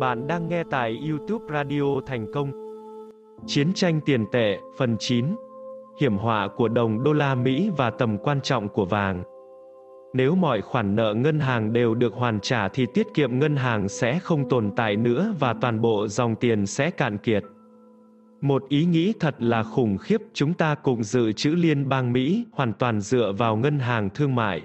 Bạn đang nghe tại YouTube Radio Thành Công. Chiến tranh tiền tệ, phần 9. Hiểm họa của đồng đô la Mỹ và tầm quan trọng của vàng. Nếu mọi khoản nợ ngân hàng đều được hoàn trả thì tiết kiệm ngân hàng sẽ không tồn tại nữa và toàn bộ dòng tiền sẽ cạn kiệt. Một ý nghĩ thật là khủng khiếp, chúng ta Cục Dự trữ Liên bang Mỹ hoàn toàn dựa vào ngân hàng thương mại.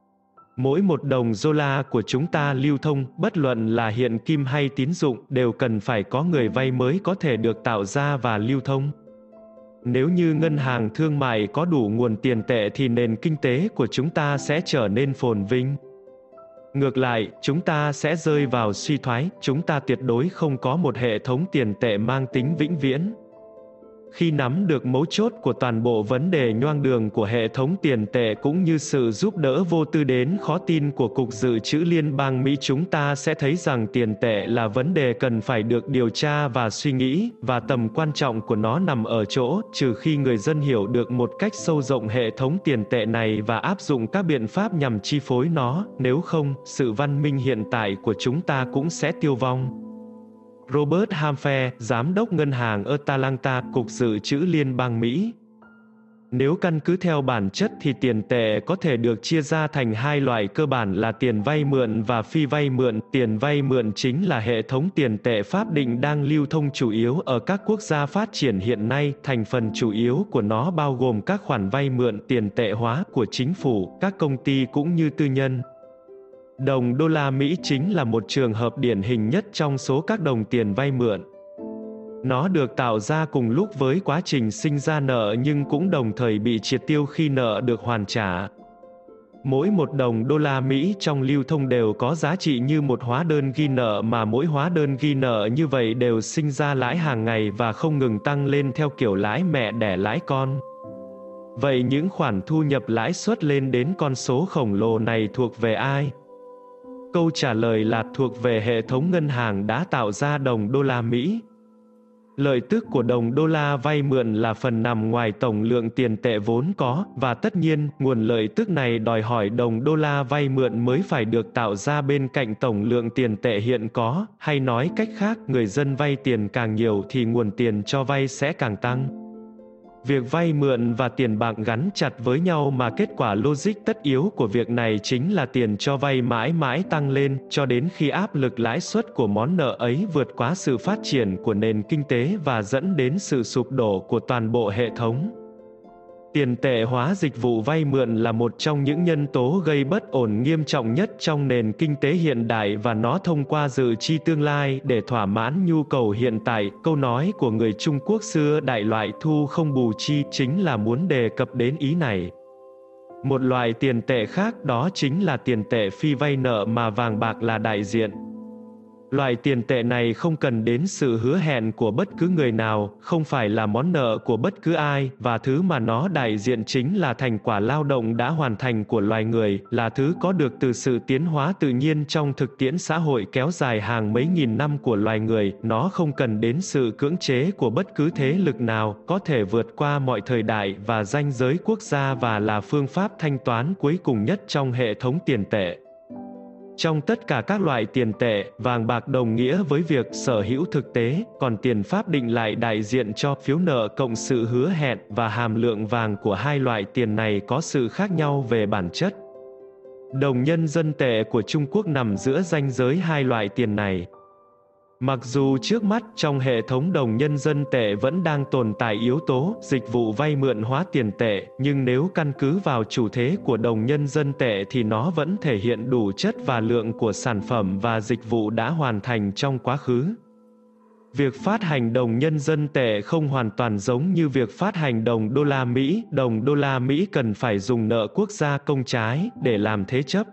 Mỗi một đồng đô la của chúng ta lưu thông, bất luận là hiện kim hay tín dụng, đều cần phải có người vay mới có thể được tạo ra và lưu thông. Nếu như ngân hàng thương mại có đủ nguồn tiền tệ thì nền kinh tế của chúng ta sẽ trở nên phồn vinh. Ngược lại, chúng ta sẽ rơi vào suy thoái, chúng ta tuyệt đối không có một hệ thống tiền tệ mang tính vĩnh viễn. Khi nắm được mấu chốt của toàn bộ vấn đề nhoang đường của hệ thống tiền tệ cũng như sự giúp đỡ vô tư đến khó tin của Cục Dự trữ Liên bang Mỹ, chúng ta sẽ thấy rằng tiền tệ là vấn đề cần phải được điều tra và suy nghĩ, và tầm quan trọng của nó nằm ở chỗ, trừ khi người dân hiểu được một cách sâu rộng hệ thống tiền tệ này và áp dụng các biện pháp nhằm chi phối nó, nếu không, sự văn minh hiện tại của chúng ta cũng sẽ tiêu vong. Robert Halfe, Giám đốc Ngân hàng Atlanta, Cục Dự trữ Liên bang Mỹ. Nếu căn cứ theo bản chất thì tiền tệ có thể được chia ra thành hai loại cơ bản là tiền vay mượn và phi vay mượn. Tiền vay mượn chính là hệ thống tiền tệ pháp định đang lưu thông chủ yếu ở các quốc gia phát triển hiện nay. Thành phần chủ yếu của nó bao gồm các khoản vay mượn tiền tệ hóa của chính phủ, các công ty cũng như tư nhân. Đồng đô la Mỹ chính là một trường hợp điển hình nhất trong số các đồng tiền vay mượn. Nó được tạo ra cùng lúc với quá trình sinh ra nợ nhưng cũng đồng thời bị triệt tiêu khi nợ được hoàn trả. Mỗi một đồng đô la Mỹ trong lưu thông đều có giá trị như một hóa đơn ghi nợ, mà mỗi hóa đơn ghi nợ như vậy đều sinh ra lãi hàng ngày và không ngừng tăng lên theo kiểu lãi mẹ đẻ lãi con. Vậy những khoản thu nhập lãi suất lên đến con số khổng lồ này thuộc về ai? Câu trả lời là thuộc về hệ thống ngân hàng đã tạo ra đồng đô la Mỹ. Lợi tức của đồng đô la vay mượn là phần nằm ngoài tổng lượng tiền tệ vốn có, và tất nhiên, nguồn lợi tức này đòi hỏi đồng đô la vay mượn mới phải được tạo ra bên cạnh tổng lượng tiền tệ hiện có, hay nói cách khác, người dân vay tiền càng nhiều thì nguồn tiền cho vay sẽ càng tăng. Việc vay mượn và tiền bạc gắn chặt với nhau, mà kết quả logic tất yếu của việc này chính là tiền cho vay mãi mãi tăng lên, cho đến khi áp lực lãi suất của món nợ ấy vượt quá sự phát triển của nền kinh tế và dẫn đến sự sụp đổ của toàn bộ hệ thống. Tiền tệ hóa dịch vụ vay mượn là một trong những nhân tố gây bất ổn nghiêm trọng nhất trong nền kinh tế hiện đại, và nó thông qua dự chi tương lai để thỏa mãn nhu cầu hiện tại. Câu nói của người Trung Quốc xưa đại loại thu không bù chi chính là muốn đề cập đến ý này. Một loại tiền tệ khác đó chính là tiền tệ phi vay nợ mà vàng bạc là đại diện. Loại tiền tệ này không cần đến sự hứa hẹn của bất cứ người nào, không phải là món nợ của bất cứ ai, và thứ mà nó đại diện chính là thành quả lao động đã hoàn thành của loài người, là thứ có được từ sự tiến hóa tự nhiên trong thực tiễn xã hội kéo dài hàng mấy nghìn năm của loài người. Nó không cần đến sự cưỡng chế của bất cứ thế lực nào, có thể vượt qua mọi thời đại và ranh giới quốc gia, và là phương pháp thanh toán cuối cùng nhất trong hệ thống tiền tệ. Trong tất cả các loại tiền tệ, vàng bạc đồng nghĩa với việc sở hữu thực tế, còn tiền pháp định lại đại diện cho phiếu nợ cộng sự hứa hẹn, và hàm lượng vàng của hai loại tiền này có sự khác nhau về bản chất. Đồng nhân dân tệ của Trung Quốc nằm giữa ranh giới hai loại tiền này. Mặc dù trước mắt trong hệ thống đồng nhân dân tệ vẫn đang tồn tại yếu tố dịch vụ vay mượn hóa tiền tệ, nhưng nếu căn cứ vào chủ thế của đồng nhân dân tệ thì nó vẫn thể hiện đủ chất và lượng của sản phẩm và dịch vụ đã hoàn thành trong quá khứ. Việc phát hành đồng nhân dân tệ không hoàn toàn giống như việc phát hành đồng đô la Mỹ. Đồng đô la Mỹ cần phải dùng nợ quốc gia công trái để làm thế chấp.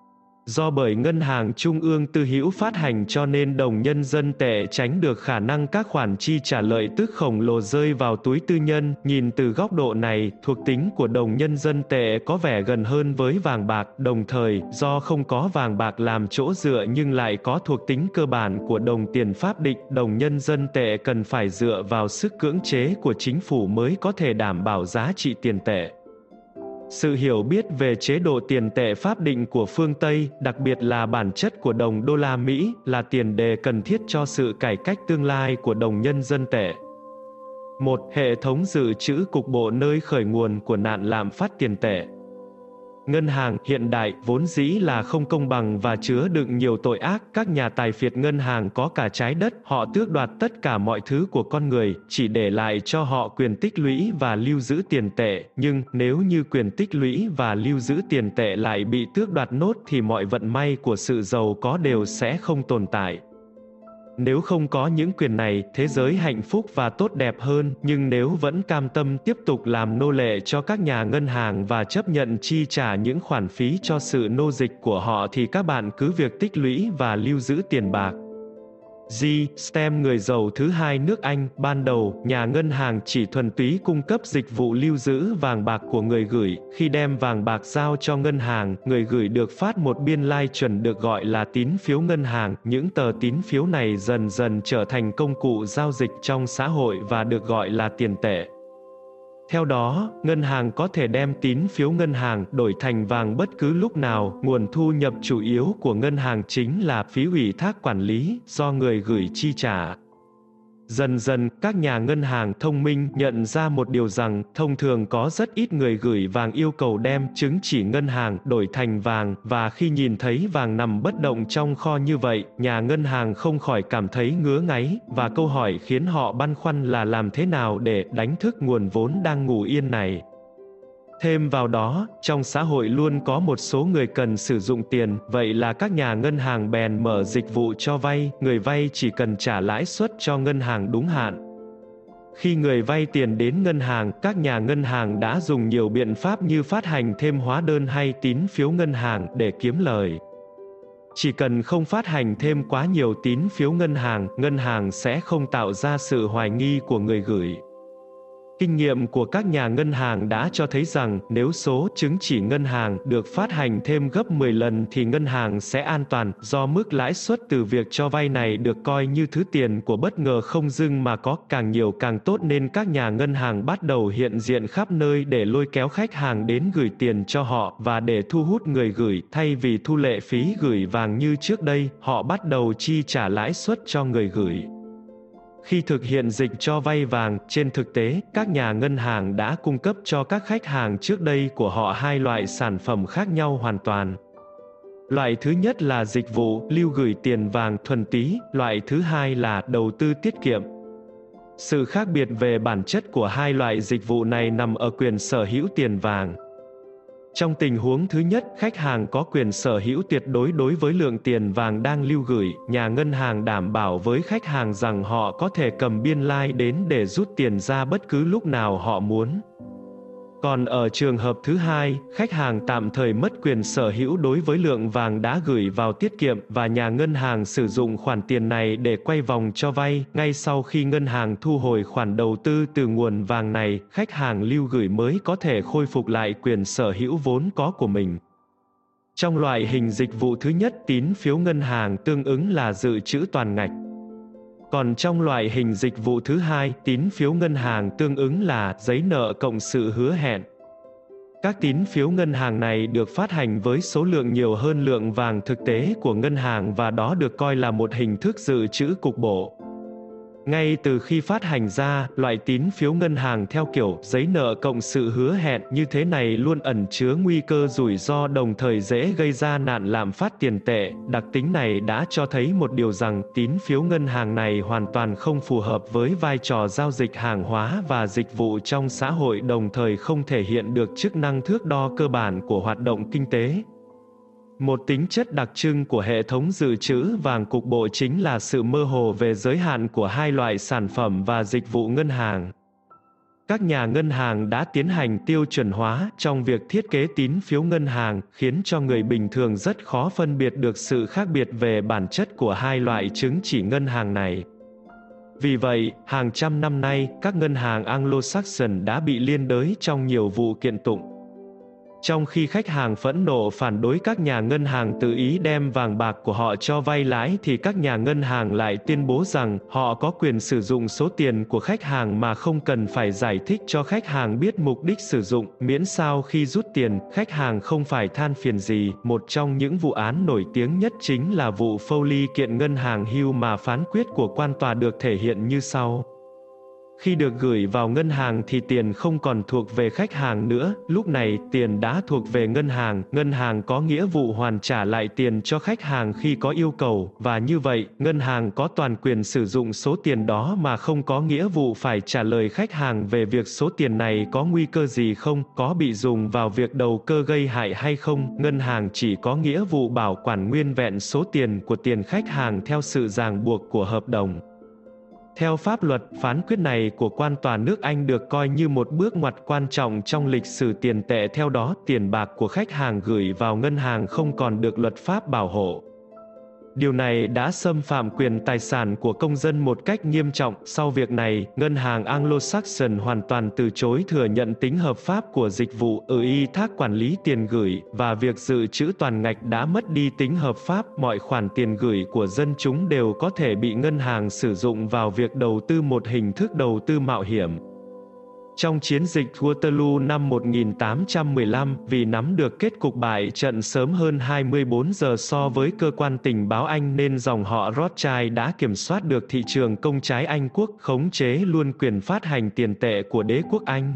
Do bởi ngân hàng trung ương tư hữu phát hành cho nên đồng nhân dân tệ tránh được khả năng các khoản chi trả lợi tức khổng lồ rơi vào túi tư nhân. Nhìn từ góc độ này, thuộc tính của đồng nhân dân tệ có vẻ gần hơn với vàng bạc. Đồng thời, do không có vàng bạc làm chỗ dựa nhưng lại có thuộc tính cơ bản của đồng tiền pháp định, đồng nhân dân tệ cần phải dựa vào sức cưỡng chế của chính phủ mới có thể đảm bảo giá trị tiền tệ. Sự hiểu biết về chế độ tiền tệ pháp định của phương Tây, đặc biệt là bản chất của đồng đô la Mỹ, là tiền đề cần thiết cho sự cải cách tương lai của đồng nhân dân tệ. Một, hệ thống dự trữ cục bộ nơi khởi nguồn của nạn lạm phát tiền tệ. Ngân hàng hiện đại vốn dĩ là không công bằng và chứa đựng nhiều tội ác. Các nhà tài phiệt ngân hàng có cả trái đất, họ tước đoạt tất cả mọi thứ của con người, chỉ để lại cho họ quyền tích lũy và lưu giữ tiền tệ. Nhưng nếu như quyền tích lũy và lưu giữ tiền tệ lại bị tước đoạt nốt thì mọi vận may của sự giàu có đều sẽ không tồn tại. Nếu không có những quyền này, thế giới hạnh phúc và tốt đẹp hơn, nhưng nếu vẫn cam tâm tiếp tục làm nô lệ cho các nhà ngân hàng và chấp nhận chi trả những khoản phí cho sự nô dịch của họ thì các bạn cứ việc tích lũy và lưu giữ tiền bạc. G. Stem, người giàu thứ hai nước Anh, ban đầu, nhà ngân hàng chỉ thuần túy cung cấp dịch vụ lưu giữ vàng bạc của người gửi. Khi đem vàng bạc giao cho ngân hàng, người gửi được phát một biên lai chuẩn được gọi là tín phiếu ngân hàng. Những tờ tín phiếu này dần dần trở thành công cụ giao dịch trong xã hội và được gọi là tiền tệ. Theo đó, ngân hàng có thể đem tín phiếu ngân hàng đổi thành vàng bất cứ lúc nào. Nguồn thu nhập chủ yếu của ngân hàng chính là phí ủy thác quản lý do người gửi chi trả. Dần dần, các nhà ngân hàng thông minh nhận ra một điều rằng, thông thường có rất ít người gửi vàng yêu cầu đem chứng chỉ ngân hàng đổi thành vàng, và khi nhìn thấy vàng nằm bất động trong kho như vậy, nhà ngân hàng không khỏi cảm thấy ngứa ngáy, và câu hỏi khiến họ băn khoăn là làm thế nào để đánh thức nguồn vốn đang ngủ yên này. Thêm vào đó, trong xã hội luôn có một số người cần sử dụng tiền, vậy là các nhà ngân hàng bèn mở dịch vụ cho vay, người vay chỉ cần trả lãi suất cho ngân hàng đúng hạn. Khi người vay tiền đến ngân hàng, các nhà ngân hàng đã dùng nhiều biện pháp như phát hành thêm hóa đơn hay tín phiếu ngân hàng để kiếm lời. Chỉ cần không phát hành thêm quá nhiều tín phiếu ngân hàng sẽ không tạo ra sự hoài nghi của người gửi. Kinh nghiệm của các nhà ngân hàng đã cho thấy rằng nếu số chứng chỉ ngân hàng được phát hành thêm gấp 10 lần thì ngân hàng sẽ an toàn, do mức lãi suất từ việc cho vay này được coi như thứ tiền của bất ngờ không dưng mà có càng nhiều càng tốt, nên các nhà ngân hàng bắt đầu hiện diện khắp nơi để lôi kéo khách hàng đến gửi tiền cho họ, và để thu hút người gửi, thay vì thu lệ phí gửi vàng như trước đây, họ bắt đầu chi trả lãi suất cho người gửi. Khi thực hiện dịch cho vay vàng, trên thực tế, các nhà ngân hàng đã cung cấp cho các khách hàng trước đây của họ hai loại sản phẩm khác nhau hoàn toàn. Loại thứ nhất là dịch vụ lưu gửi tiền vàng thuần túy, loại thứ hai là đầu tư tiết kiệm. Sự khác biệt về bản chất của hai loại dịch vụ này nằm ở quyền sở hữu tiền vàng. Trong tình huống thứ nhất, khách hàng có quyền sở hữu tuyệt đối đối với lượng tiền vàng đang lưu gửi. Nhà ngân hàng đảm bảo với khách hàng rằng họ có thể cầm biên lai đến để rút tiền ra bất cứ lúc nào họ muốn. Còn ở trường hợp thứ hai, khách hàng tạm thời mất quyền sở hữu đối với lượng vàng đã gửi vào tiết kiệm, và nhà ngân hàng sử dụng khoản tiền này để quay vòng cho vay. Ngay sau khi ngân hàng thu hồi khoản đầu tư từ nguồn vàng này, khách hàng lưu gửi mới có thể khôi phục lại quyền sở hữu vốn có của mình. Trong loại hình dịch vụ thứ nhất, tín phiếu ngân hàng tương ứng là dự trữ toàn ngạch. Còn trong loại hình dịch vụ thứ hai, tín phiếu ngân hàng tương ứng là giấy nợ cộng sự hứa hẹn. Các tín phiếu ngân hàng này được phát hành với số lượng nhiều hơn lượng vàng thực tế của ngân hàng, và đó được coi là một hình thức dự trữ cục bộ. Ngay từ khi phát hành ra, loại tín phiếu ngân hàng theo kiểu giấy nợ cộng sự hứa hẹn như thế này luôn ẩn chứa nguy cơ rủi ro, đồng thời dễ gây ra nạn lạm phát tiền tệ. Đặc tính này đã cho thấy một điều rằng tín phiếu ngân hàng này hoàn toàn không phù hợp với vai trò giao dịch hàng hóa và dịch vụ trong xã hội, đồng thời không thể hiện được chức năng thước đo cơ bản của hoạt động kinh tế. Một tính chất đặc trưng của hệ thống dự trữ vàng cục bộ chính là sự mơ hồ về giới hạn của hai loại sản phẩm và dịch vụ ngân hàng. Các nhà ngân hàng đã tiến hành tiêu chuẩn hóa trong việc thiết kế tín phiếu ngân hàng, khiến cho người bình thường rất khó phân biệt được sự khác biệt về bản chất của hai loại chứng chỉ ngân hàng này. Vì vậy, hàng trăm năm nay, các ngân hàng Anglo-Saxon đã bị liên đới trong nhiều vụ kiện tụng. Trong khi khách hàng phẫn nộ phản đối các nhà ngân hàng tự ý đem vàng bạc của họ cho vay lãi thì các nhà ngân hàng lại tuyên bố rằng họ có quyền sử dụng số tiền của khách hàng mà không cần phải giải thích cho khách hàng biết mục đích sử dụng, miễn sao khi rút tiền, khách hàng không phải than phiền gì. Một trong những vụ án nổi tiếng nhất chính là vụ Foley kiện ngân hàng Hill mà phán quyết của quan tòa được thể hiện như sau. Khi được gửi vào ngân hàng thì tiền không còn thuộc về khách hàng nữa, lúc này tiền đã thuộc về ngân hàng có nghĩa vụ hoàn trả lại tiền cho khách hàng khi có yêu cầu, và như vậy, ngân hàng có toàn quyền sử dụng số tiền đó mà không có nghĩa vụ phải trả lời khách hàng về việc số tiền này có nguy cơ gì không, có bị dùng vào việc đầu cơ gây hại hay không, ngân hàng chỉ có nghĩa vụ bảo quản nguyên vẹn số tiền của tiền khách hàng theo sự ràng buộc của hợp đồng. Theo pháp luật, phán quyết này của quan tòa nước Anh được coi như một bước ngoặt quan trọng trong lịch sử tiền tệ. Theo đó, tiền bạc của khách hàng gửi vào ngân hàng không còn được luật pháp bảo hộ. Điều này đã xâm phạm quyền tài sản của công dân một cách nghiêm trọng. Sau việc này, ngân hàng Anglo-Saxon hoàn toàn từ chối thừa nhận tính hợp pháp của dịch vụ ủy thác quản lý tiền gửi, và việc dự trữ toàn ngạch đã mất đi tính hợp pháp. Mọi khoản tiền gửi của dân chúng đều có thể bị ngân hàng sử dụng vào việc đầu tư, một hình thức đầu tư mạo hiểm. Trong chiến dịch Waterloo năm 1815, vì nắm được kết cục bại trận sớm hơn 24 giờ so với cơ quan tình báo Anh nên dòng họ Rothschild đã kiểm soát được thị trường công trái Anh quốc, khống chế luôn quyền phát hành tiền tệ của đế quốc Anh.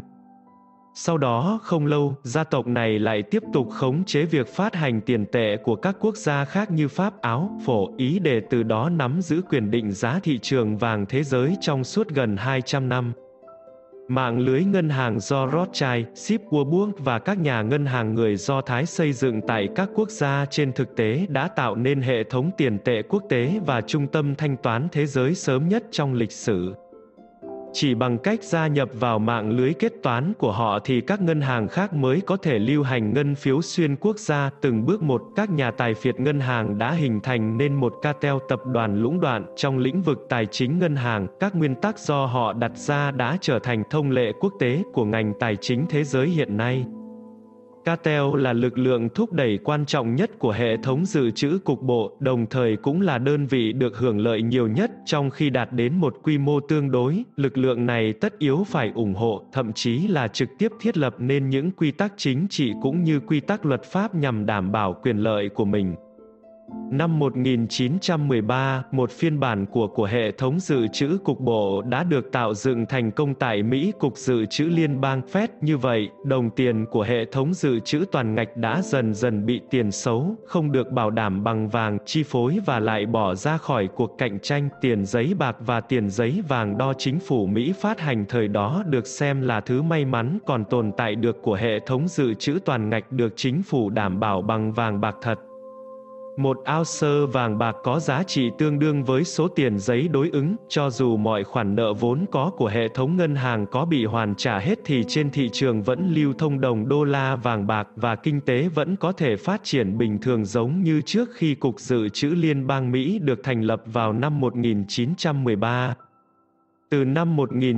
Sau đó không lâu, gia tộc này lại tiếp tục khống chế việc phát hành tiền tệ của các quốc gia khác như Pháp, Áo, Phổ, Ý để từ đó nắm giữ quyền định giá thị trường vàng thế giới trong suốt gần 200 năm. Mạng lưới ngân hàng do Rothschild, Schiff Warburg và các nhà ngân hàng người Do Thái xây dựng tại các quốc gia trên thực tế đã tạo nên hệ thống tiền tệ quốc tế và trung tâm thanh toán thế giới sớm nhất trong lịch sử. Chỉ bằng cách gia nhập vào mạng lưới kết toán của họ thì các ngân hàng khác mới có thể lưu hành ngân phiếu xuyên quốc gia. Từng bước một, các nhà tài phiệt ngân hàng đã hình thành nên một cartel, tập đoàn lũng đoạn trong lĩnh vực tài chính ngân hàng. Các nguyên tắc do họ đặt ra đã trở thành thông lệ quốc tế của ngành tài chính thế giới hiện nay. Cartel là lực lượng thúc đẩy quan trọng nhất của hệ thống dự trữ cục bộ, đồng thời cũng là đơn vị được hưởng lợi nhiều nhất. Trong khi đạt đến một quy mô tương đối, lực lượng này tất yếu phải ủng hộ, thậm chí là trực tiếp thiết lập nên những quy tắc chính trị cũng như quy tắc luật pháp nhằm đảm bảo quyền lợi của mình. Năm 1913, một phiên bản của hệ thống dự trữ cục bộ đã được tạo dựng thành công tại Mỹ, Cục Dự trữ Liên bang Fed. Như vậy, đồng tiền của hệ thống dự trữ toàn ngạch đã dần dần bị tiền xấu, không được bảo đảm bằng vàng, chi phối và lại bỏ ra khỏi cuộc cạnh tranh. Tiền giấy bạc và tiền giấy vàng đo chính phủ Mỹ phát hành thời đó được xem là thứ may mắn còn tồn tại được của hệ thống dự trữ toàn ngạch được chính phủ đảm bảo bằng vàng bạc thật. Một ounce vàng bạc có giá trị tương đương với số tiền giấy đối ứng. Cho dù mọi khoản nợ vốn có của hệ thống ngân hàng có bị hoàn trả hết thì trên thị trường vẫn lưu thông đồng đô la vàng bạc và kinh tế vẫn có thể phát triển bình thường giống như trước khi Cục Dự trữ Liên bang Mỹ được thành lập vào năm 1913. Từ năm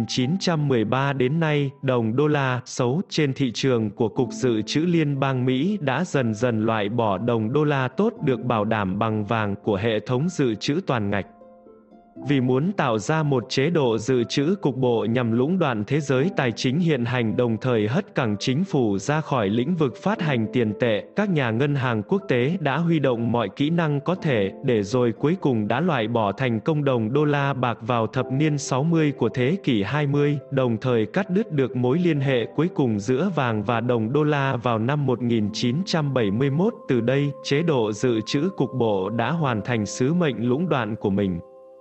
1913 đến nay, đồng đô la xấu trên thị trường của Cục Dự trữ Liên bang Mỹ đã dần dần loại bỏ đồng đô la tốt được bảo đảm bằng vàng của hệ thống dự trữ toàn ngạch. Vì muốn tạo ra một chế độ dự trữ cục bộ nhằm lũng đoạn thế giới tài chính hiện hành đồng thời hất cẳng chính phủ ra khỏi lĩnh vực phát hành tiền tệ, các nhà ngân hàng quốc tế đã huy động mọi kỹ năng có thể, để rồi cuối cùng đã loại bỏ thành công đồng đô la bạc vào thập niên 60 của thế kỷ 20, đồng thời cắt đứt được mối liên hệ cuối cùng giữa vàng và đồng đô la vào năm 1971. Từ đây, chế độ dự trữ cục bộ đã hoàn thành sứ mệnh lũng đoạn của mình.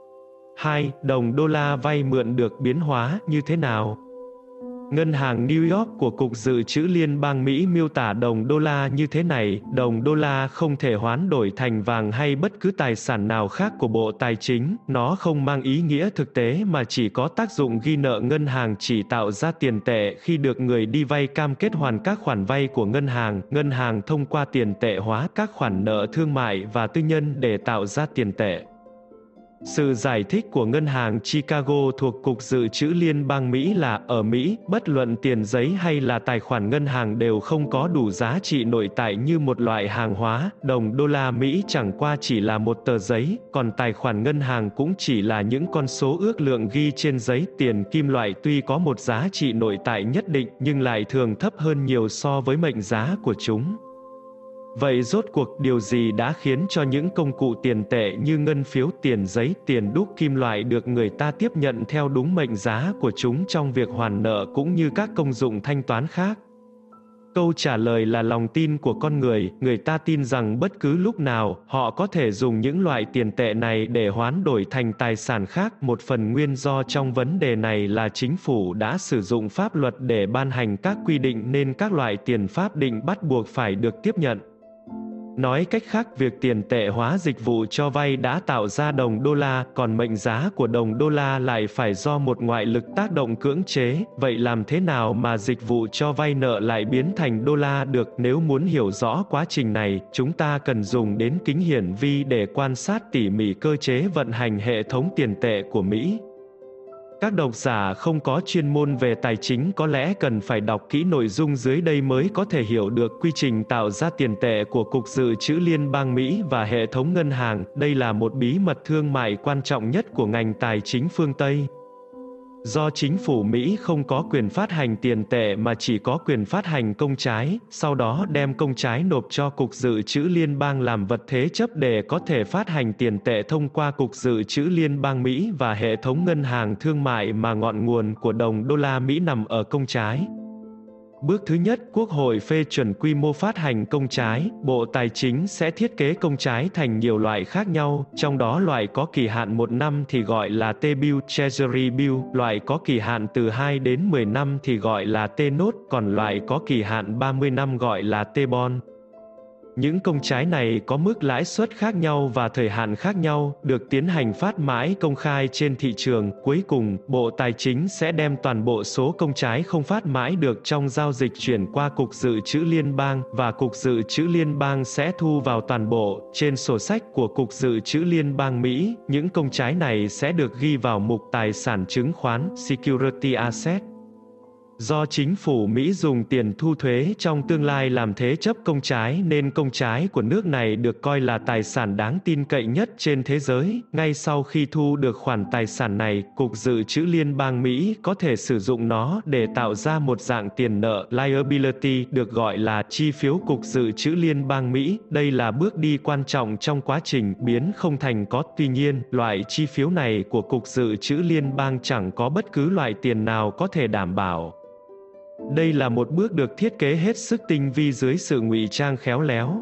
2. Đồng đô la vay mượn được biến hóa như thế nào? Ngân hàng New York của Cục Dự trữ Liên bang Mỹ miêu tả đồng đô la như thế này: đồng đô la không thể hoán đổi thành vàng hay bất cứ tài sản nào khác của Bộ Tài chính, nó không mang ý nghĩa thực tế mà chỉ có tác dụng ghi nợ. Ngân hàng chỉ tạo ra tiền tệ khi được người đi vay cam kết hoàn các khoản vay của ngân hàng thông qua tiền tệ hóa các khoản nợ thương mại và tư nhân để tạo ra tiền tệ. Sự giải thích của Ngân hàng Chicago thuộc Cục Dự trữ Liên bang Mỹ là, ở Mỹ, bất luận tiền giấy hay là tài khoản ngân hàng đều không có đủ giá trị nội tại như một loại hàng hóa, đồng đô la Mỹ chẳng qua chỉ là một tờ giấy, còn tài khoản ngân hàng cũng chỉ là những con số ước lượng ghi trên giấy. Tiền kim loại tuy có một giá trị nội tại nhất định nhưng lại thường thấp hơn nhiều so với mệnh giá của chúng. Vậy rốt cuộc điều gì đã khiến cho những công cụ tiền tệ như ngân phiếu, tiền giấy, tiền đúc, kim loại được người ta tiếp nhận theo đúng mệnh giá của chúng trong việc hoàn nợ cũng như các công dụng thanh toán khác? Câu trả lời là lòng tin của con người ta tin rằng bất cứ lúc nào, họ có thể dùng những loại tiền tệ này để hoán đổi thành tài sản khác. Một phần nguyên do trong vấn đề này là chính phủ đã sử dụng pháp luật để ban hành các quy định nên các loại tiền pháp định bắt buộc phải được tiếp nhận. Nói cách khác, việc tiền tệ hóa dịch vụ cho vay đã tạo ra đồng đô la, còn mệnh giá của đồng đô la lại phải do một ngoại lực tác động cưỡng chế. Vậy làm thế nào mà dịch vụ cho vay nợ lại biến thành đô la được? Nếu muốn hiểu rõ quá trình này, chúng ta cần dùng đến kính hiển vi để quan sát tỉ mỉ cơ chế vận hành hệ thống tiền tệ của Mỹ. Các độc giả không có chuyên môn về tài chính có lẽ cần phải đọc kỹ nội dung dưới đây mới có thể hiểu được quy trình tạo ra tiền tệ của Cục Dự trữ Liên bang Mỹ và hệ thống ngân hàng. Đây là một bí mật thương mại quan trọng nhất của ngành tài chính phương Tây. Do chính phủ Mỹ không có quyền phát hành tiền tệ mà chỉ có quyền phát hành công trái, sau đó đem công trái nộp cho Cục Dự trữ Liên bang làm vật thế chấp để có thể phát hành tiền tệ thông qua Cục Dự trữ Liên bang Mỹ và hệ thống ngân hàng thương mại mà ngọn nguồn của đồng đô la Mỹ nằm ở công trái. Bước thứ nhất, Quốc hội phê chuẩn quy mô phát hành công trái. Bộ Tài chính sẽ thiết kế công trái thành nhiều loại khác nhau, trong đó loại có kỳ hạn 1 năm thì gọi là T-bill, Treasury bill, loại có kỳ hạn từ 2 đến 10 năm thì gọi là T-note, còn loại có kỳ hạn 30 năm gọi là T-bond. Những công trái này có mức lãi suất khác nhau và thời hạn khác nhau, được tiến hành phát mãi công khai trên thị trường. Cuối cùng, Bộ Tài chính sẽ đem toàn bộ số công trái không phát mãi được trong giao dịch chuyển qua Cục Dự trữ Liên bang, và Cục Dự trữ Liên bang sẽ thu vào toàn bộ. Trên sổ sách của Cục Dự trữ Liên bang Mỹ, những công trái này sẽ được ghi vào mục tài sản chứng khoán, Security Asset. Do chính phủ Mỹ dùng tiền thu thuế trong tương lai làm thế chấp công trái nên công trái của nước này được coi là tài sản đáng tin cậy nhất trên thế giới. Ngay sau khi thu được khoản tài sản này, Cục Dự trữ Liên bang Mỹ có thể sử dụng nó để tạo ra một dạng tiền nợ liability được gọi là chi phiếu Cục Dự trữ Liên bang Mỹ. Đây là bước đi quan trọng trong quá trình biến không thành có. Tuy nhiên, loại chi phiếu này của Cục Dự trữ Liên bang chẳng có bất cứ loại tiền nào có thể đảm bảo. Đây là một bước được thiết kế hết sức tinh vi dưới sự ngụy trang khéo léo.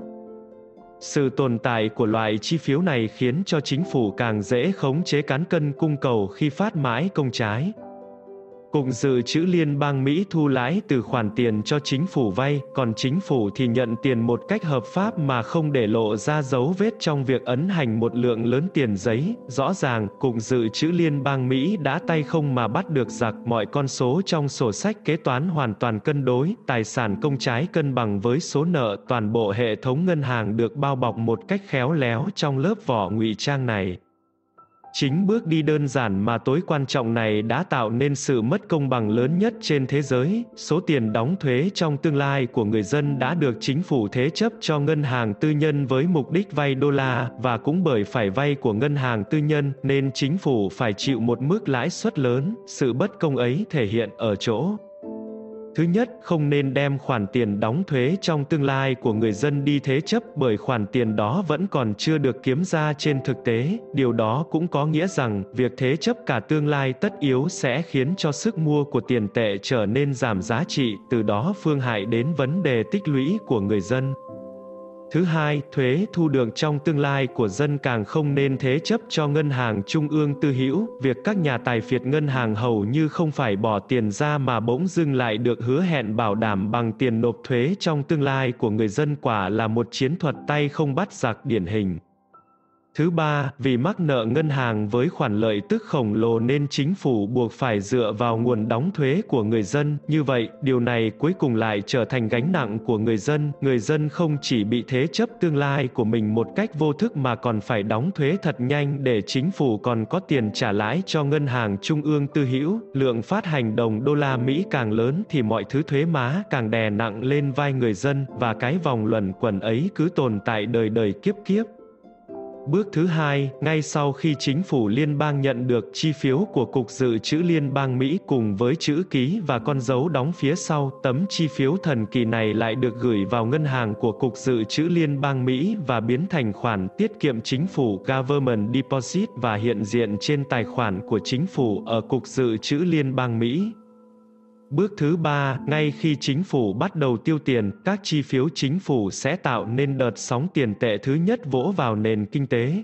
Sự tồn tại của loại chi phiếu này khiến cho chính phủ càng dễ khống chế cán cân cung cầu khi phát mãi công trái. Cục Dự trữ Liên bang Mỹ thu lãi từ khoản tiền cho chính phủ vay, còn chính phủ thì nhận tiền một cách hợp pháp mà không để lộ ra dấu vết trong việc ấn hành một lượng lớn tiền giấy. Rõ ràng, Cục Dự trữ Liên bang Mỹ đã tay không mà bắt được giặc. Mọi con số trong sổ sách kế toán hoàn toàn cân đối, tài sản công trái cân bằng với số nợ. Toàn bộ hệ thống ngân hàng được bao bọc một cách khéo léo trong lớp vỏ ngụy trang này. Chính bước đi đơn giản mà tối quan trọng này đã tạo nên sự mất công bằng lớn nhất trên thế giới. Số tiền đóng thuế trong tương lai của người dân đã được chính phủ thế chấp cho ngân hàng tư nhân với mục đích vay đô la, và cũng bởi phải vay của ngân hàng tư nhân nên chính phủ phải chịu một mức lãi suất lớn. Sự bất công ấy thể hiện ở chỗ: thứ nhất, không nên đem khoản tiền đóng thuế trong tương lai của người dân đi thế chấp, bởi khoản tiền đó vẫn còn chưa được kiếm ra trên thực tế. Điều đó cũng có nghĩa rằng, việc thế chấp cả tương lai tất yếu sẽ khiến cho sức mua của tiền tệ trở nên giảm giá trị, từ đó phương hại đến vấn đề tích lũy của người dân. Thứ hai, thuế thu được trong tương lai của dân càng không nên thế chấp cho ngân hàng trung ương tư hữu. Việc các nhà tài phiệt ngân hàng hầu như không phải bỏ tiền ra mà bỗng dưng lại được hứa hẹn bảo đảm bằng tiền nộp thuế trong tương lai của người dân, quả là một chiến thuật tay không bắt giặc điển hình. Thứ ba, vì mắc nợ ngân hàng với khoản lợi tức khổng lồ nên chính phủ buộc phải dựa vào nguồn đóng thuế của người dân. Như vậy, điều này cuối cùng lại trở thành gánh nặng của người dân. Người dân không chỉ bị thế chấp tương lai của mình một cách vô thức mà còn phải đóng thuế thật nhanh để chính phủ còn có tiền trả lãi cho ngân hàng trung ương tư hữu. Lượng phát hành đồng đô la Mỹ càng lớn thì mọi thứ thuế má càng đè nặng lên vai người dân, và cái vòng luẩn quẩn ấy cứ tồn tại đời đời kiếp kiếp. Bước thứ hai, ngay sau khi chính phủ liên bang nhận được chi phiếu của Cục Dự trữ Liên bang Mỹ cùng với chữ ký và con dấu đóng phía sau, tấm chi phiếu thần kỳ này lại được gửi vào ngân hàng của Cục Dự trữ Liên bang Mỹ và biến thành khoản tiết kiệm chính phủ Government Deposit và hiện diện trên tài khoản của chính phủ ở Cục Dự trữ Liên bang Mỹ. Bước thứ ba, ngay khi chính phủ bắt đầu tiêu tiền, các chi phiếu chính phủ sẽ tạo nên đợt sóng tiền tệ thứ nhất vỗ vào nền kinh tế.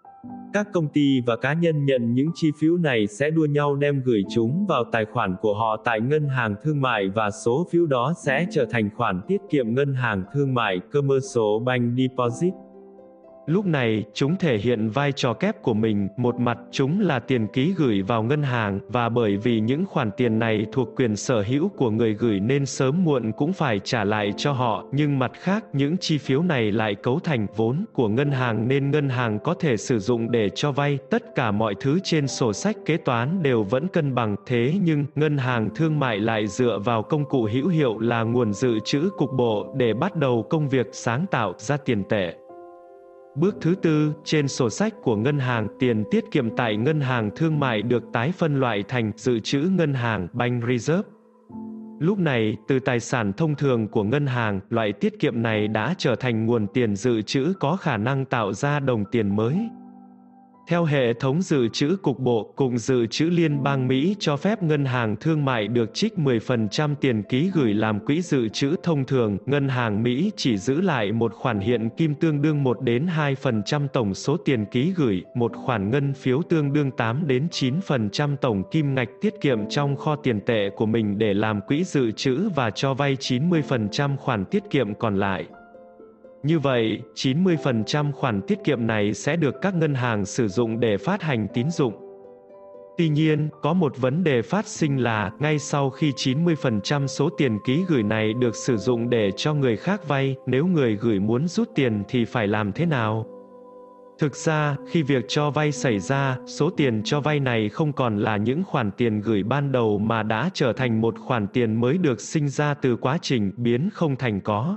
Các công ty và cá nhân nhận những chi phiếu này sẽ đua nhau đem gửi chúng vào tài khoản của họ tại ngân hàng thương mại, và số phiếu đó sẽ trở thành khoản tiết kiệm ngân hàng thương mại Commercial Bank Deposit. Lúc này, chúng thể hiện vai trò kép của mình. Một mặt, chúng là tiền ký gửi vào ngân hàng, và bởi vì những khoản tiền này thuộc quyền sở hữu của người gửi nên sớm muộn cũng phải trả lại cho họ. Nhưng mặt khác, những chi phiếu này lại cấu thành vốn của ngân hàng nên ngân hàng có thể sử dụng để cho vay. Tất cả mọi thứ trên sổ sách kế toán đều vẫn cân bằng. Thế nhưng, ngân hàng thương mại lại dựa vào công cụ hữu hiệu là nguồn dự trữ cục bộ để bắt đầu công việc sáng tạo ra tiền tệ. Bước thứ tư, trên sổ sách của ngân hàng, tiền tiết kiệm tại ngân hàng thương mại được tái phân loại thành dự trữ ngân hàng Bank Reserve. Lúc này, từ tài sản thông thường của ngân hàng, loại tiết kiệm này đã trở thành nguồn tiền dự trữ có khả năng tạo ra đồng tiền mới. Theo hệ thống dự trữ cục bộ, Cục Dự trữ Liên bang Mỹ cho phép ngân hàng thương mại được trích 10% tiền ký gửi làm quỹ dự trữ thông thường. Ngân hàng Mỹ chỉ giữ lại một khoản hiện kim tương đương 1 đến 2% tổng số tiền ký gửi, một khoản ngân phiếu tương đương 8 đến 9% tổng kim ngạch tiết kiệm trong kho tiền tệ của mình để làm quỹ dự trữ và cho vay 90% khoản tiết kiệm còn lại. Như vậy, 90% khoản tiết kiệm này sẽ được các ngân hàng sử dụng để phát hành tín dụng. Tuy nhiên, có một vấn đề phát sinh là, ngay sau khi 90% số tiền ký gửi này được sử dụng để cho người khác vay, nếu người gửi muốn rút tiền thì phải làm thế nào? Thực ra, khi việc cho vay xảy ra, số tiền cho vay này không còn là những khoản tiền gửi ban đầu mà đã trở thành một khoản tiền mới được sinh ra từ quá trình biến không thành có.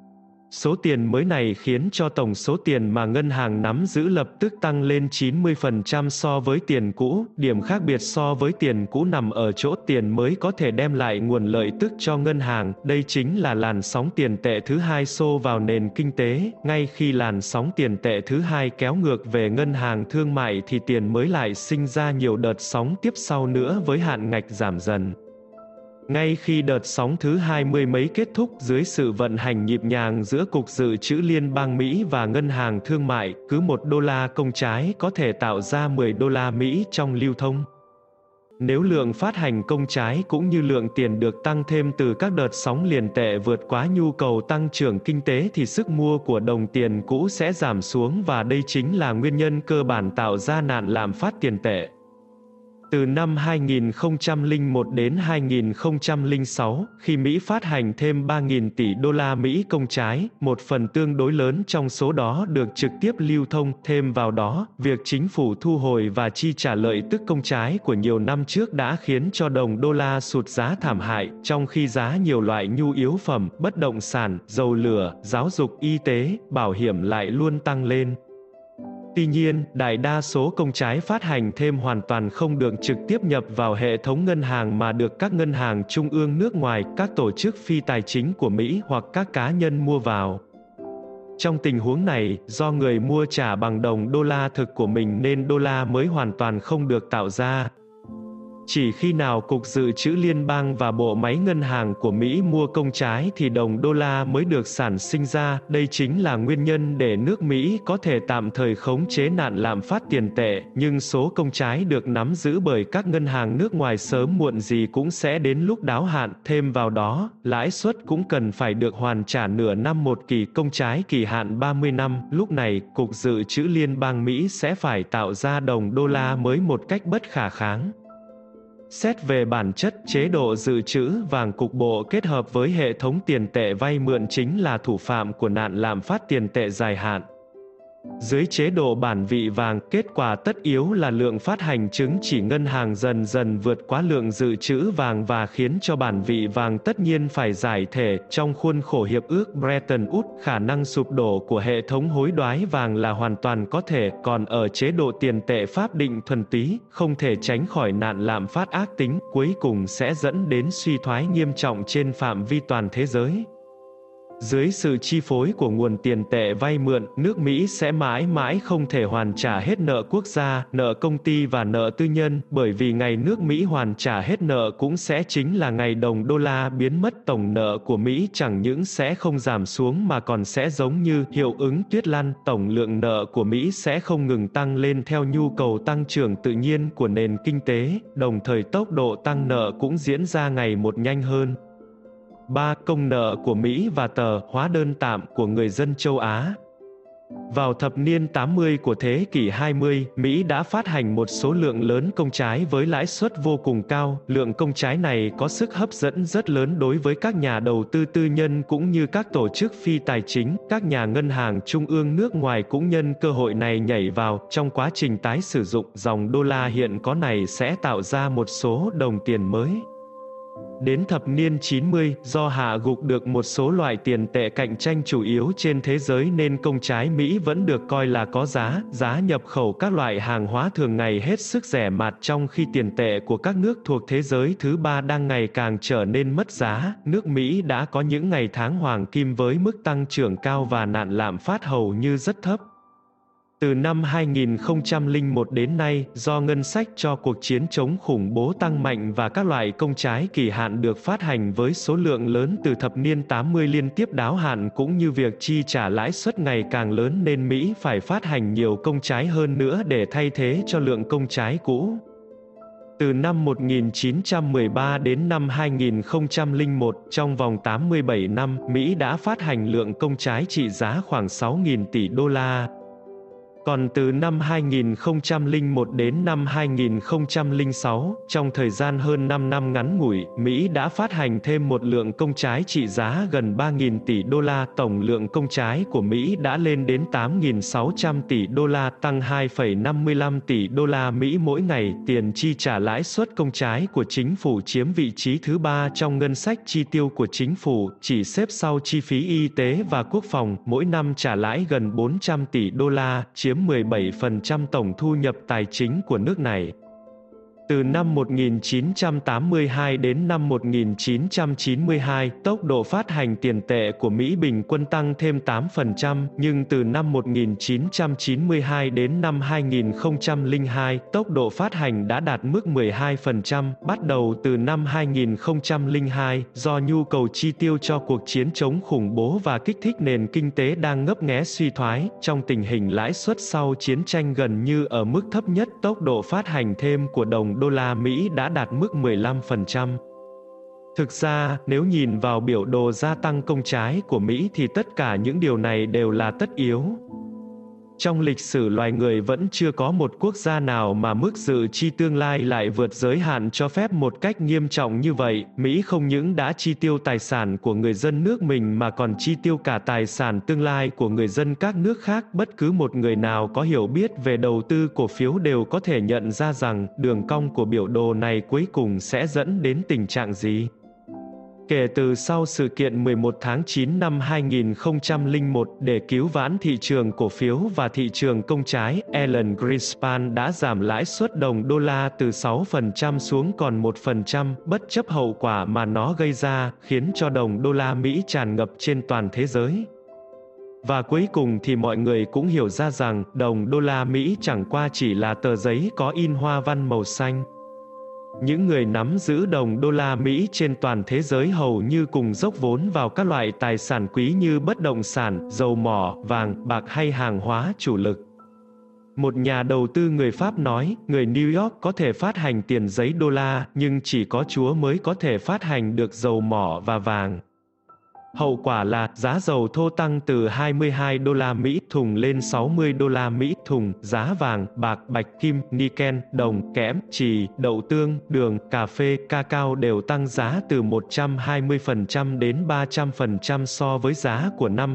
Số tiền mới này khiến cho tổng số tiền mà ngân hàng nắm giữ lập tức tăng lên 90% so với tiền cũ. Điểm khác biệt so với tiền cũ nằm ở chỗ tiền mới có thể đem lại nguồn lợi tức cho ngân hàng. Đây chính là làn sóng tiền tệ thứ hai xô vào nền kinh tế. Ngay khi làn sóng tiền tệ thứ hai kéo ngược về ngân hàng thương mại thì tiền mới lại sinh ra nhiều đợt sóng tiếp sau nữa với hạn ngạch giảm dần. Ngay khi đợt sóng thứ 20 mấy kết thúc dưới sự vận hành nhịp nhàng giữa Cục Dự trữ Liên bang Mỹ và Ngân hàng Thương mại, cứ 1 đô la công trái có thể tạo ra 10 đô la Mỹ trong lưu thông. Nếu lượng phát hành công trái cũng như lượng tiền được tăng thêm từ các đợt sóng liền tệ vượt quá nhu cầu tăng trưởng kinh tế thì sức mua của đồng tiền cũ sẽ giảm xuống, và đây chính là nguyên nhân cơ bản tạo ra nạn lạm phát tiền tệ. Từ năm 2001 đến 2006, khi Mỹ phát hành thêm 3.000 tỷ đô la Mỹ công trái, một phần tương đối lớn trong số đó được trực tiếp lưu thông. Thêm vào đó, việc chính phủ thu hồi và chi trả lợi tức công trái của nhiều năm trước đã khiến cho đồng đô la sụt giá thảm hại, trong khi giá nhiều loại nhu yếu phẩm, bất động sản, dầu lửa, giáo dục, y tế, bảo hiểm lại luôn tăng lên. Tuy nhiên, đại đa số công trái phát hành thêm hoàn toàn không được trực tiếp nhập vào hệ thống ngân hàng mà được các ngân hàng trung ương nước ngoài, các tổ chức phi tài chính của Mỹ hoặc các cá nhân mua vào. Trong tình huống này, do người mua trả bằng đồng đô la thực của mình nên đô la mới hoàn toàn không được tạo ra. Chỉ khi nào Cục Dự trữ Liên bang và bộ máy ngân hàng của Mỹ mua công trái thì đồng đô la mới được sản sinh ra. Đây chính là nguyên nhân để nước Mỹ có thể tạm thời khống chế nạn lạm phát tiền tệ, nhưng số công trái được nắm giữ bởi các ngân hàng nước ngoài sớm muộn gì cũng sẽ đến lúc đáo hạn. Thêm vào đó, lãi suất cũng cần phải được hoàn trả nửa năm một kỳ công trái kỳ hạn 30 năm. Lúc này, Cục Dự trữ Liên bang Mỹ sẽ phải tạo ra đồng đô la mới một cách bất khả kháng. Xét về bản chất, chế độ dự trữ vàng cục bộ kết hợp với hệ thống tiền tệ vay mượn chính là thủ phạm của nạn lạm phát tiền tệ dài hạn. Dưới chế độ bản vị vàng, kết quả tất yếu là lượng phát hành chứng chỉ ngân hàng dần dần vượt quá lượng dự trữ vàng và khiến cho bản vị vàng tất nhiên phải giải thể. Trong khuôn khổ hiệp ước Bretton Woods, khả năng sụp đổ của hệ thống hối đoái vàng là hoàn toàn có thể, còn ở chế độ tiền tệ pháp định thuần túy, không thể tránh khỏi nạn lạm phát ác tính, cuối cùng sẽ dẫn đến suy thoái nghiêm trọng trên phạm vi toàn thế giới. Dưới sự chi phối của nguồn tiền tệ vay mượn, nước Mỹ sẽ mãi mãi không thể hoàn trả hết nợ quốc gia, nợ công ty và nợ tư nhân, bởi vì ngày nước Mỹ hoàn trả hết nợ cũng sẽ chính là ngày đồng đô la biến mất. Tổng nợ của Mỹ chẳng những sẽ không giảm xuống mà còn sẽ giống như hiệu ứng tuyết lăn, tổng lượng nợ của Mỹ sẽ không ngừng tăng lên theo nhu cầu tăng trưởng tự nhiên của nền kinh tế, đồng thời tốc độ tăng nợ cũng diễn ra ngày một nhanh hơn. 3. Công nợ của Mỹ và tờ hóa đơn tạm của người dân châu Á. Vào thập niên 80 của thế kỷ 20, Mỹ đã phát hành một số lượng lớn công trái với lãi suất vô cùng cao. Lượng công trái này có sức hấp dẫn rất lớn đối với các nhà đầu tư tư nhân cũng như các tổ chức phi tài chính. Các nhà ngân hàng trung ương nước ngoài cũng nhân cơ hội này nhảy vào. Trong quá trình tái sử dụng, dòng đô la hiện có này sẽ tạo ra một số đồng tiền mới. Đến thập niên 90, do hạ gục được một số loại tiền tệ cạnh tranh chủ yếu trên thế giới nên công trái Mỹ vẫn được coi là có giá nhập khẩu các loại hàng hóa thường ngày hết sức rẻ mạt, trong khi tiền tệ của các nước thuộc thế giới thứ ba đang ngày càng trở nên mất giá. Nước Mỹ đã có những ngày tháng hoàng kim với mức tăng trưởng cao và nạn lạm phát hầu như rất thấp. Từ năm 2001 đến nay, do ngân sách cho cuộc chiến chống khủng bố tăng mạnh và các loại công trái kỳ hạn được phát hành với số lượng lớn từ thập niên 80 liên tiếp đáo hạn cũng như việc chi trả lãi suất ngày càng lớn nên Mỹ phải phát hành nhiều công trái hơn nữa để thay thế cho lượng công trái cũ. Từ năm 1913 đến năm 2001, trong vòng 87 năm, Mỹ đã phát hành lượng công trái trị giá khoảng 6.000 tỷ đô la. Còn từ năm 2001 đến năm 2006, trong thời gian hơn 5 năm ngắn ngủi, Mỹ đã phát hành thêm một lượng công trái trị giá gần 3.000 tỷ đô la. Tổng lượng công trái của Mỹ đã lên đến 8.600 tỷ đô la, tăng 2,55 tỷ đô la Mỹ mỗi ngày. Tiền chi trả lãi suất công trái của chính phủ chiếm vị trí thứ 3 trong ngân sách chi tiêu của chính phủ, chỉ xếp sau chi phí y tế và quốc phòng, mỗi năm trả lãi gần 400 tỷ đô la, chiếm 17% tổng thu nhập tài chính của nước này. Từ năm 1982 đến năm 1992, tốc độ phát hành tiền tệ của Mỹ bình quân tăng thêm 8%, nhưng từ năm 1992 đến năm 2002, tốc độ phát hành đã đạt mức 12%. Bắt đầu từ năm 2002, do nhu cầu chi tiêu cho cuộc chiến chống khủng bố và kích thích nền kinh tế đang ngấp nghé suy thoái, trong tình hình lãi suất sau chiến tranh gần như ở mức thấp nhất, tốc độ phát hành thêm của đồng đô la Mỹ đã đạt mức 15%. Thực ra, nếu nhìn vào biểu đồ gia tăng công trái của Mỹ thì tất cả những điều này đều là tất yếu. Trong lịch sử loài người vẫn chưa có một quốc gia nào mà mức dự chi tương lai lại vượt giới hạn cho phép một cách nghiêm trọng như vậy. Mỹ không những đã chi tiêu tài sản của người dân nước mình mà còn chi tiêu cả tài sản tương lai của người dân các nước khác. Bất cứ một người nào có hiểu biết về đầu tư cổ phiếu đều có thể nhận ra rằng đường cong của biểu đồ này cuối cùng sẽ dẫn đến tình trạng gì. Kể từ sau sự kiện 11 tháng 9 năm 2001, để cứu vãn thị trường cổ phiếu và thị trường công trái, Alan Greenspan đã giảm lãi suất đồng đô la từ 6% xuống còn 1%, bất chấp hậu quả mà nó gây ra, khiến cho đồng đô la Mỹ tràn ngập trên toàn thế giới. Và cuối cùng thì mọi người cũng hiểu ra rằng, đồng đô la Mỹ chẳng qua chỉ là tờ giấy có in hoa văn màu xanh. Những người nắm giữ đồng đô la Mỹ trên toàn thế giới hầu như cùng dốc vốn vào các loại tài sản quý như bất động sản, dầu mỏ, vàng, bạc hay hàng hóa chủ lực. Một nhà đầu tư người Pháp nói, người New York có thể phát hành tiền giấy đô la, nhưng chỉ có Chúa mới có thể phát hành được dầu mỏ và vàng. Hậu quả là giá dầu thô tăng từ 22 đô la Mỹ thùng lên 60 đô la Mỹ thùng, giá vàng, bạc, bạch kim, niken, đồng, kẽm, chì, đậu tương, đường, cà phê, cacao đều tăng giá từ 120% đến 300% so với giá của năm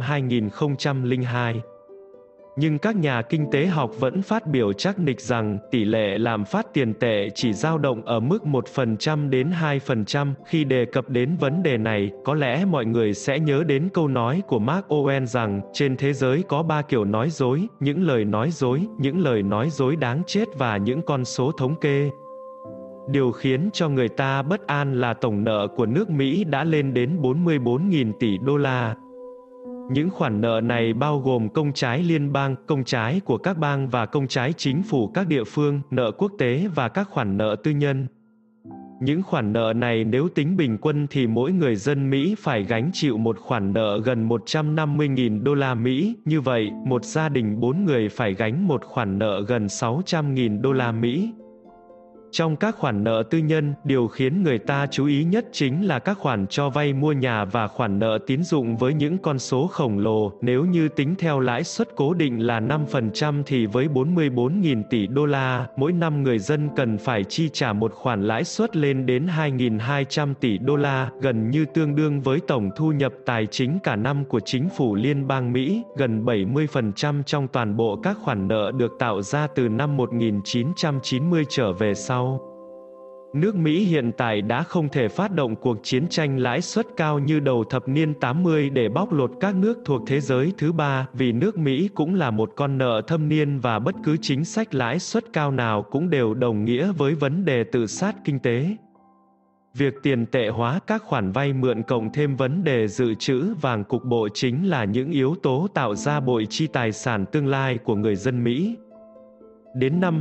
2002. Nhưng các nhà kinh tế học vẫn phát biểu chắc nịch rằng tỷ lệ lạm phát tiền tệ chỉ dao động ở mức 1% đến 2%. Khi đề cập đến vấn đề này, có lẽ mọi người sẽ nhớ đến câu nói của Mark Owen rằng trên thế giới có 3 kiểu nói dối, những lời nói dối đáng chết và những con số thống kê. Điều khiến cho người ta bất an là tổng nợ của nước Mỹ đã lên đến 44.000 tỷ đô la. Những khoản nợ này bao gồm công trái liên bang, công trái của các bang và công trái chính phủ các địa phương, nợ quốc tế và các khoản nợ tư nhân. Những khoản nợ này nếu tính bình quân thì mỗi người dân Mỹ phải gánh chịu một khoản nợ gần 150.000 đô la Mỹ, như vậy, một gia đình 4 người phải gánh một khoản nợ gần 600.000 đô la Mỹ. Trong các khoản nợ tư nhân, điều khiến người ta chú ý nhất chính là các khoản cho vay mua nhà và khoản nợ tín dụng với những con số khổng lồ. Nếu như tính theo lãi suất cố định là 5% thì với 44.000 tỷ đô la, mỗi năm người dân cần phải chi trả một khoản lãi suất lên đến 2.200 tỷ đô la, gần như tương đương với tổng thu nhập tài chính cả năm của chính phủ liên bang Mỹ, gần 70% trong toàn bộ các khoản nợ được tạo ra từ năm 1990 trở về sau. Nước Mỹ hiện tại đã không thể phát động cuộc chiến tranh lãi suất cao như đầu thập niên 80 để bóc lột các nước thuộc thế giới thứ ba, vì nước Mỹ cũng là một con nợ thâm niên và bất cứ chính sách lãi suất cao nào cũng đều đồng nghĩa với vấn đề tự sát kinh tế. Việc tiền tệ hóa các khoản vay mượn cộng thêm vấn đề dự trữ vàng cục bộ chính là những yếu tố tạo ra bội chi tài sản tương lai của người dân Mỹ. Đến năm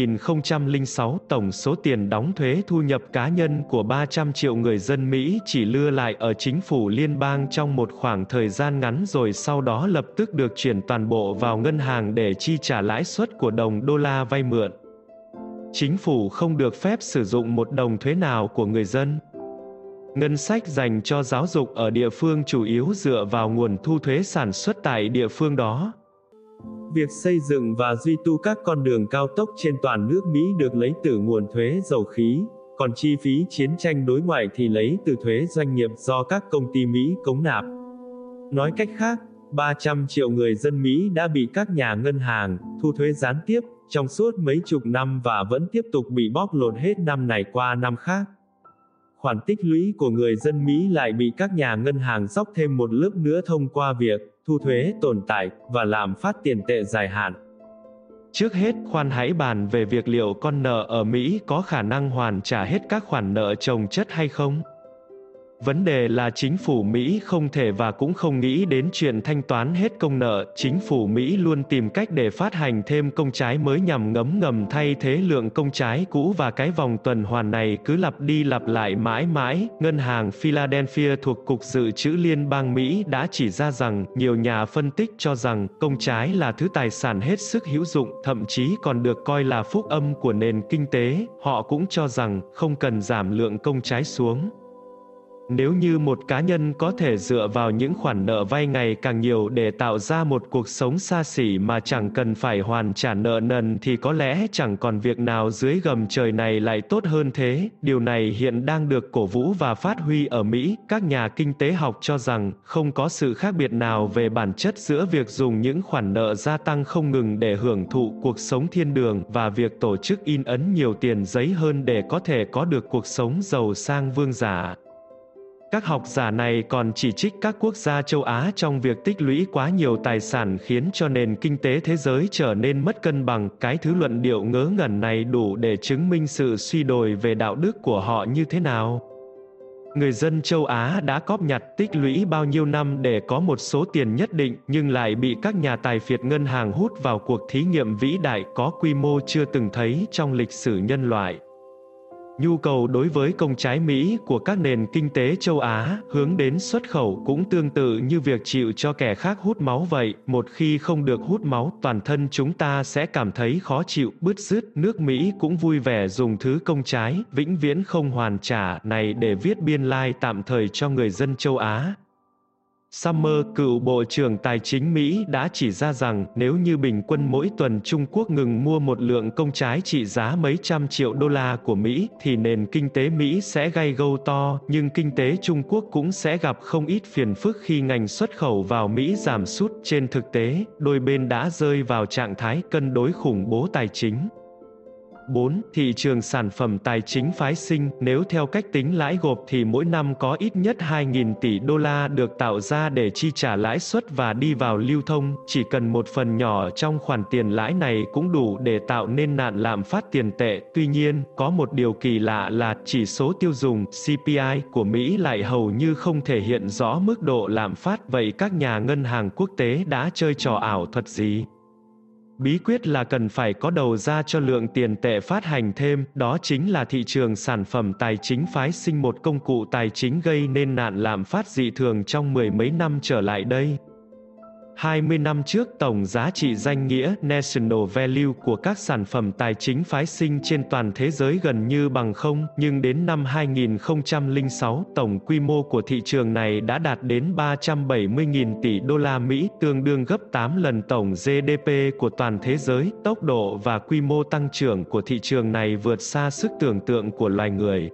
2006, tổng số tiền đóng thuế thu nhập cá nhân của 300 triệu người dân Mỹ chỉ lưu lại ở chính phủ liên bang trong một khoảng thời gian ngắn rồi sau đó lập tức được chuyển toàn bộ vào ngân hàng để chi trả lãi suất của đồng đô la vay mượn. Chính phủ không được phép sử dụng một đồng thuế nào của người dân. Ngân sách dành cho giáo dục ở địa phương chủ yếu dựa vào nguồn thu thuế sản xuất tại địa phương đó. Việc xây dựng và duy tu các con đường cao tốc trên toàn nước Mỹ được lấy từ nguồn thuế dầu khí, còn chi phí chiến tranh đối ngoại thì lấy từ thuế doanh nghiệp do các công ty Mỹ cống nạp. Nói cách khác, 300 triệu người dân Mỹ đã bị các nhà ngân hàng thu thuế gián tiếp trong suốt mấy chục năm và vẫn tiếp tục bị bóc lột hết năm này qua năm khác. Khoản tích lũy của người dân Mỹ lại bị các nhà ngân hàng dốc thêm một lớp nữa thông qua việc thu thuế tồn tại và lạm phát tiền tệ dài hạn. Trước hết, khoan hãy bàn về việc liệu con nợ ở Mỹ có khả năng hoàn trả hết các khoản nợ chồng chất hay không. Vấn đề là chính phủ Mỹ không thể và cũng không nghĩ đến chuyện thanh toán hết công nợ. Chính phủ Mỹ luôn tìm cách để phát hành thêm công trái mới nhằm ngấm ngầm thay thế lượng công trái cũ và cái vòng tuần hoàn này cứ lặp đi lặp lại mãi mãi. Ngân hàng Philadelphia thuộc Cục Dự trữ Liên bang Mỹ đã chỉ ra rằng nhiều nhà phân tích cho rằng công trái là thứ tài sản hết sức hữu dụng, thậm chí còn được coi là phúc âm của nền kinh tế. Họ cũng cho rằng không cần giảm lượng công trái xuống. Nếu như một cá nhân có thể dựa vào những khoản nợ vay ngày càng nhiều để tạo ra một cuộc sống xa xỉ mà chẳng cần phải hoàn trả nợ nần thì có lẽ chẳng còn việc nào dưới gầm trời này lại tốt hơn thế. Điều này hiện đang được cổ vũ và phát huy ở Mỹ. Các nhà kinh tế học cho rằng không có sự khác biệt nào về bản chất giữa việc dùng những khoản nợ gia tăng không ngừng để hưởng thụ cuộc sống thiên đường và việc tổ chức in ấn nhiều tiền giấy hơn để có thể có được cuộc sống giàu sang vương giả. Các học giả này còn chỉ trích các quốc gia châu Á trong việc tích lũy quá nhiều tài sản khiến cho nền kinh tế thế giới trở nên mất cân bằng. Cái thứ luận điệu ngớ ngẩn này đủ để chứng minh sự suy đồi về đạo đức của họ như thế nào. Người dân châu Á đã cóp nhặt tích lũy bao nhiêu năm để có một số tiền nhất định nhưng lại bị các nhà tài phiệt ngân hàng hút vào cuộc thí nghiệm vĩ đại có quy mô chưa từng thấy trong lịch sử nhân loại. Nhu cầu đối với công trái Mỹ của các nền kinh tế châu Á hướng đến xuất khẩu cũng tương tự như việc chịu cho kẻ khác hút máu vậy. Một khi không được hút máu, toàn thân chúng ta sẽ cảm thấy khó chịu, bứt rứt. Nước Mỹ cũng vui vẻ dùng thứ công trái, vĩnh viễn không hoàn trả này để viết biên lai tạm thời cho người dân châu Á. Summer, cựu Bộ trưởng Tài chính Mỹ đã chỉ ra rằng nếu như bình quân mỗi tuần Trung Quốc ngừng mua một lượng công trái trị giá mấy trăm triệu đô la của Mỹ, thì nền kinh tế Mỹ sẽ gay gâu to, nhưng kinh tế Trung Quốc cũng sẽ gặp không ít phiền phức khi ngành xuất khẩu vào Mỹ giảm sút. Trên thực tế, đôi bên đã rơi vào trạng thái cân đối khủng bố tài chính. 4. Thị trường sản phẩm tài chính phái sinh. Nếu theo cách tính lãi gộp thì mỗi năm có ít nhất 2.000 tỷ đô la được tạo ra để chi trả lãi suất và đi vào lưu thông. Chỉ cần một phần nhỏ trong khoản tiền lãi này cũng đủ để tạo nên nạn lạm phát tiền tệ. Tuy nhiên, có một điều kỳ lạ là chỉ số tiêu dùng CPI của Mỹ lại hầu như không thể hiện rõ mức độ lạm phát. Vậy các nhà ngân hàng quốc tế đã chơi trò ảo thuật gì? Bí quyết là cần phải có đầu ra cho lượng tiền tệ phát hành thêm, đó chính là thị trường sản phẩm tài chính phái sinh, một công cụ tài chính gây nên nạn lạm phát dị thường trong mười mấy năm trở lại đây. 20 năm trước, tổng giá trị danh nghĩa National Value của các sản phẩm tài chính phái sinh trên toàn thế giới gần như bằng không, nhưng đến năm 2006, tổng quy mô của thị trường này đã đạt đến 370.000 tỷ đô la Mỹ, tương đương gấp 8 lần tổng GDP của toàn thế giới. Tốc độ và quy mô tăng trưởng của thị trường này vượt xa sức tưởng tượng của loài người.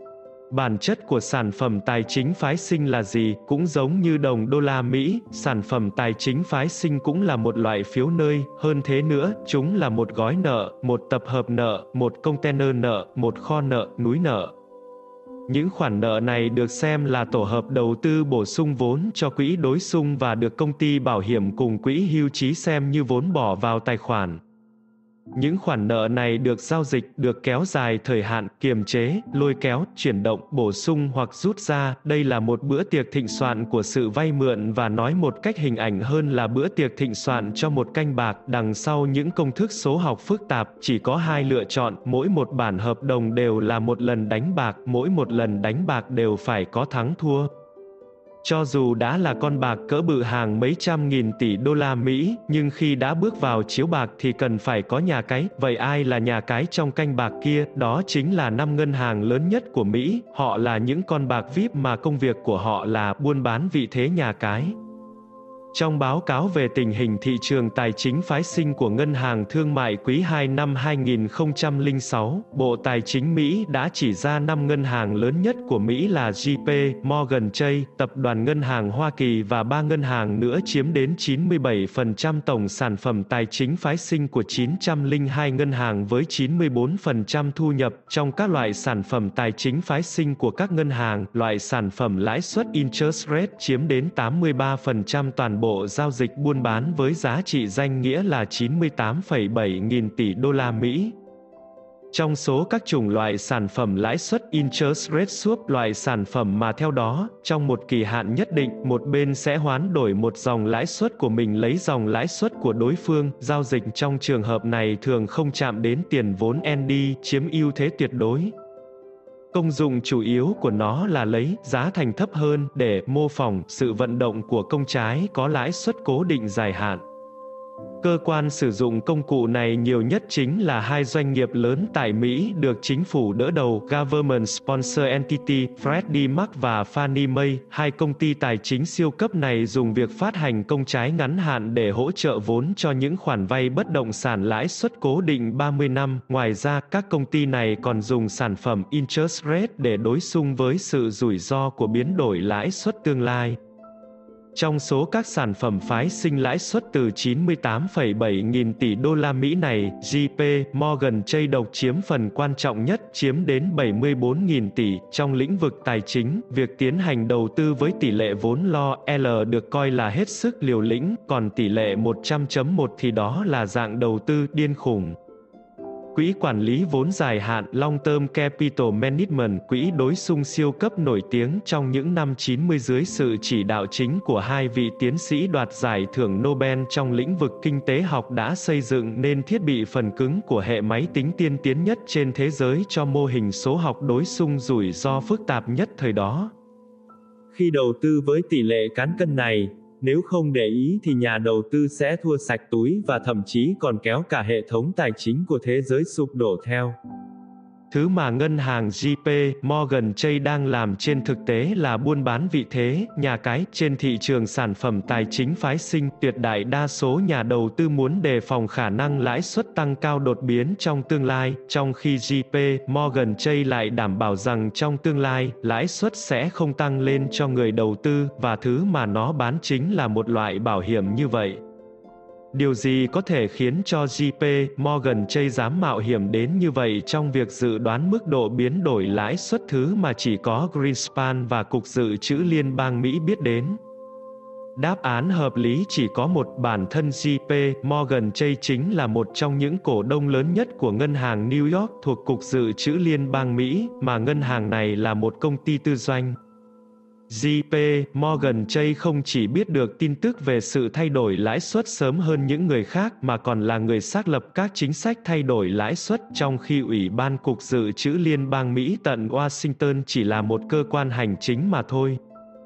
Bản chất của sản phẩm tài chính phái sinh là gì? Cũng giống như đồng đô la Mỹ, sản phẩm tài chính phái sinh cũng là một loại phiếu nơi, hơn thế nữa, chúng là một gói nợ, một tập hợp nợ, một container nợ, một kho nợ, núi nợ. Những khoản nợ này được xem là tổ hợp đầu tư bổ sung vốn cho quỹ đối xung và được công ty bảo hiểm cùng quỹ hưu trí xem như vốn bỏ vào tài khoản. Những khoản nợ này được giao dịch, được kéo dài thời hạn, kiềm chế, lôi kéo, chuyển động, bổ sung hoặc rút ra. Đây là một bữa tiệc thịnh soạn của sự vay mượn, và nói một cách hình ảnh hơn là bữa tiệc thịnh soạn cho một canh bạc. Đằng sau những công thức số học phức tạp, chỉ có hai lựa chọn, mỗi một bản hợp đồng đều là một lần đánh bạc, mỗi một lần đánh bạc đều phải có thắng thua. Cho dù đã là con bạc cỡ bự hàng mấy trăm nghìn tỷ đô la Mỹ, nhưng khi đã bước vào chiếu bạc thì cần phải có nhà cái. Vậy ai là nhà cái trong canh bạc kia? Đó chính là 5 ngân hàng lớn nhất của Mỹ. Họ là những con bạc VIP mà công việc của họ là buôn bán vị thế nhà cái. Trong báo cáo về tình hình thị trường tài chính phái sinh của Ngân hàng Thương mại quý 2 năm 2006, Bộ Tài chính Mỹ đã chỉ ra 5 ngân hàng lớn nhất của Mỹ là JP Morgan Chase, Tập đoàn Ngân hàng Hoa Kỳ và 3 ngân hàng nữa chiếm đến 97% tổng sản phẩm tài chính phái sinh của 902 ngân hàng với 94% thu nhập. Trong các loại sản phẩm tài chính phái sinh của các ngân hàng, loại sản phẩm lãi suất interest rate chiếm đến 83% toàn bộ giao dịch buôn bán với giá trị danh nghĩa là 98,7 nghìn tỷ đô la Mỹ. Trong số các chủng loại sản phẩm lãi suất interest rate swap, loại sản phẩm mà theo đó, trong một kỳ hạn nhất định, một bên sẽ hoán đổi một dòng lãi suất của mình lấy dòng lãi suất của đối phương. Giao dịch trong trường hợp này thường không chạm đến tiền vốn ND, chiếm ưu thế tuyệt đối. Công dụng chủ yếu của nó là lấy giá thành thấp hơn để mô phỏng sự vận động của công trái có lãi suất cố định dài hạn. Cơ quan sử dụng công cụ này nhiều nhất chính là hai doanh nghiệp lớn tại Mỹ được chính phủ đỡ đầu, Government Sponsor Entity, Freddie Mac và Fannie Mae. Hai công ty tài chính siêu cấp này dùng việc phát hành công trái ngắn hạn để hỗ trợ vốn cho những khoản vay bất động sản lãi suất cố định 30 năm. Ngoài ra, các công ty này còn dùng sản phẩm interest rate để đối xung với sự rủi ro của biến đổi lãi suất tương lai. Trong số các sản phẩm phái sinh lãi suất từ 98,7 nghìn tỷ đô la Mỹ này, JP Morgan Chase độc chiếm phần quan trọng nhất, chiếm đến 74.000 tỷ. Trong lĩnh vực tài chính, việc tiến hành đầu tư với tỷ lệ vốn lo L được coi là hết sức liều lĩnh, còn tỷ lệ 100.1 thì đó là dạng đầu tư điên khủng. Quỹ quản lý vốn dài hạn Long Term Capital Management, quỹ đối xung siêu cấp nổi tiếng trong những năm 90 dưới sự chỉ đạo chính của hai vị tiến sĩ đoạt giải thưởng Nobel trong lĩnh vực kinh tế học đã xây dựng nên thiết bị phần cứng của hệ máy tính tiên tiến nhất trên thế giới cho mô hình số học đối xung rủi ro phức tạp nhất thời đó. Khi đầu tư với tỷ lệ cán cân này, nếu không để ý thì nhà đầu tư sẽ thua sạch túi và thậm chí còn kéo cả hệ thống tài chính của thế giới sụp đổ theo. Thứ mà ngân hàng JP Morgan Chase đang làm trên thực tế là buôn bán vị thế, nhà cái, trên thị trường sản phẩm tài chính phái sinh. Tuyệt đại đa số nhà đầu tư muốn đề phòng khả năng lãi suất tăng cao đột biến trong tương lai, trong khi JP Morgan Chase lại đảm bảo rằng trong tương lai, lãi suất sẽ không tăng lên cho người đầu tư, và thứ mà nó bán chính là một loại bảo hiểm như vậy. Điều gì có thể khiến cho JP Morgan Chase dám mạo hiểm đến như vậy trong việc dự đoán mức độ biến đổi lãi suất, thứ mà chỉ có Greenspan và Cục Dự trữ Liên bang Mỹ biết đến? Đáp án hợp lý chỉ có một: bản thân JP Morgan Chase chính là một trong những cổ đông lớn nhất của ngân hàng New York thuộc Cục Dự trữ Liên bang Mỹ, mà ngân hàng này là một công ty tư doanh. JP Morgan Chase không chỉ biết được tin tức về sự thay đổi lãi suất sớm hơn những người khác mà còn là người xác lập các chính sách thay đổi lãi suất, trong khi Ủy ban Cục Dự trữ Liên bang Mỹ tận Washington chỉ là một cơ quan hành chính mà thôi.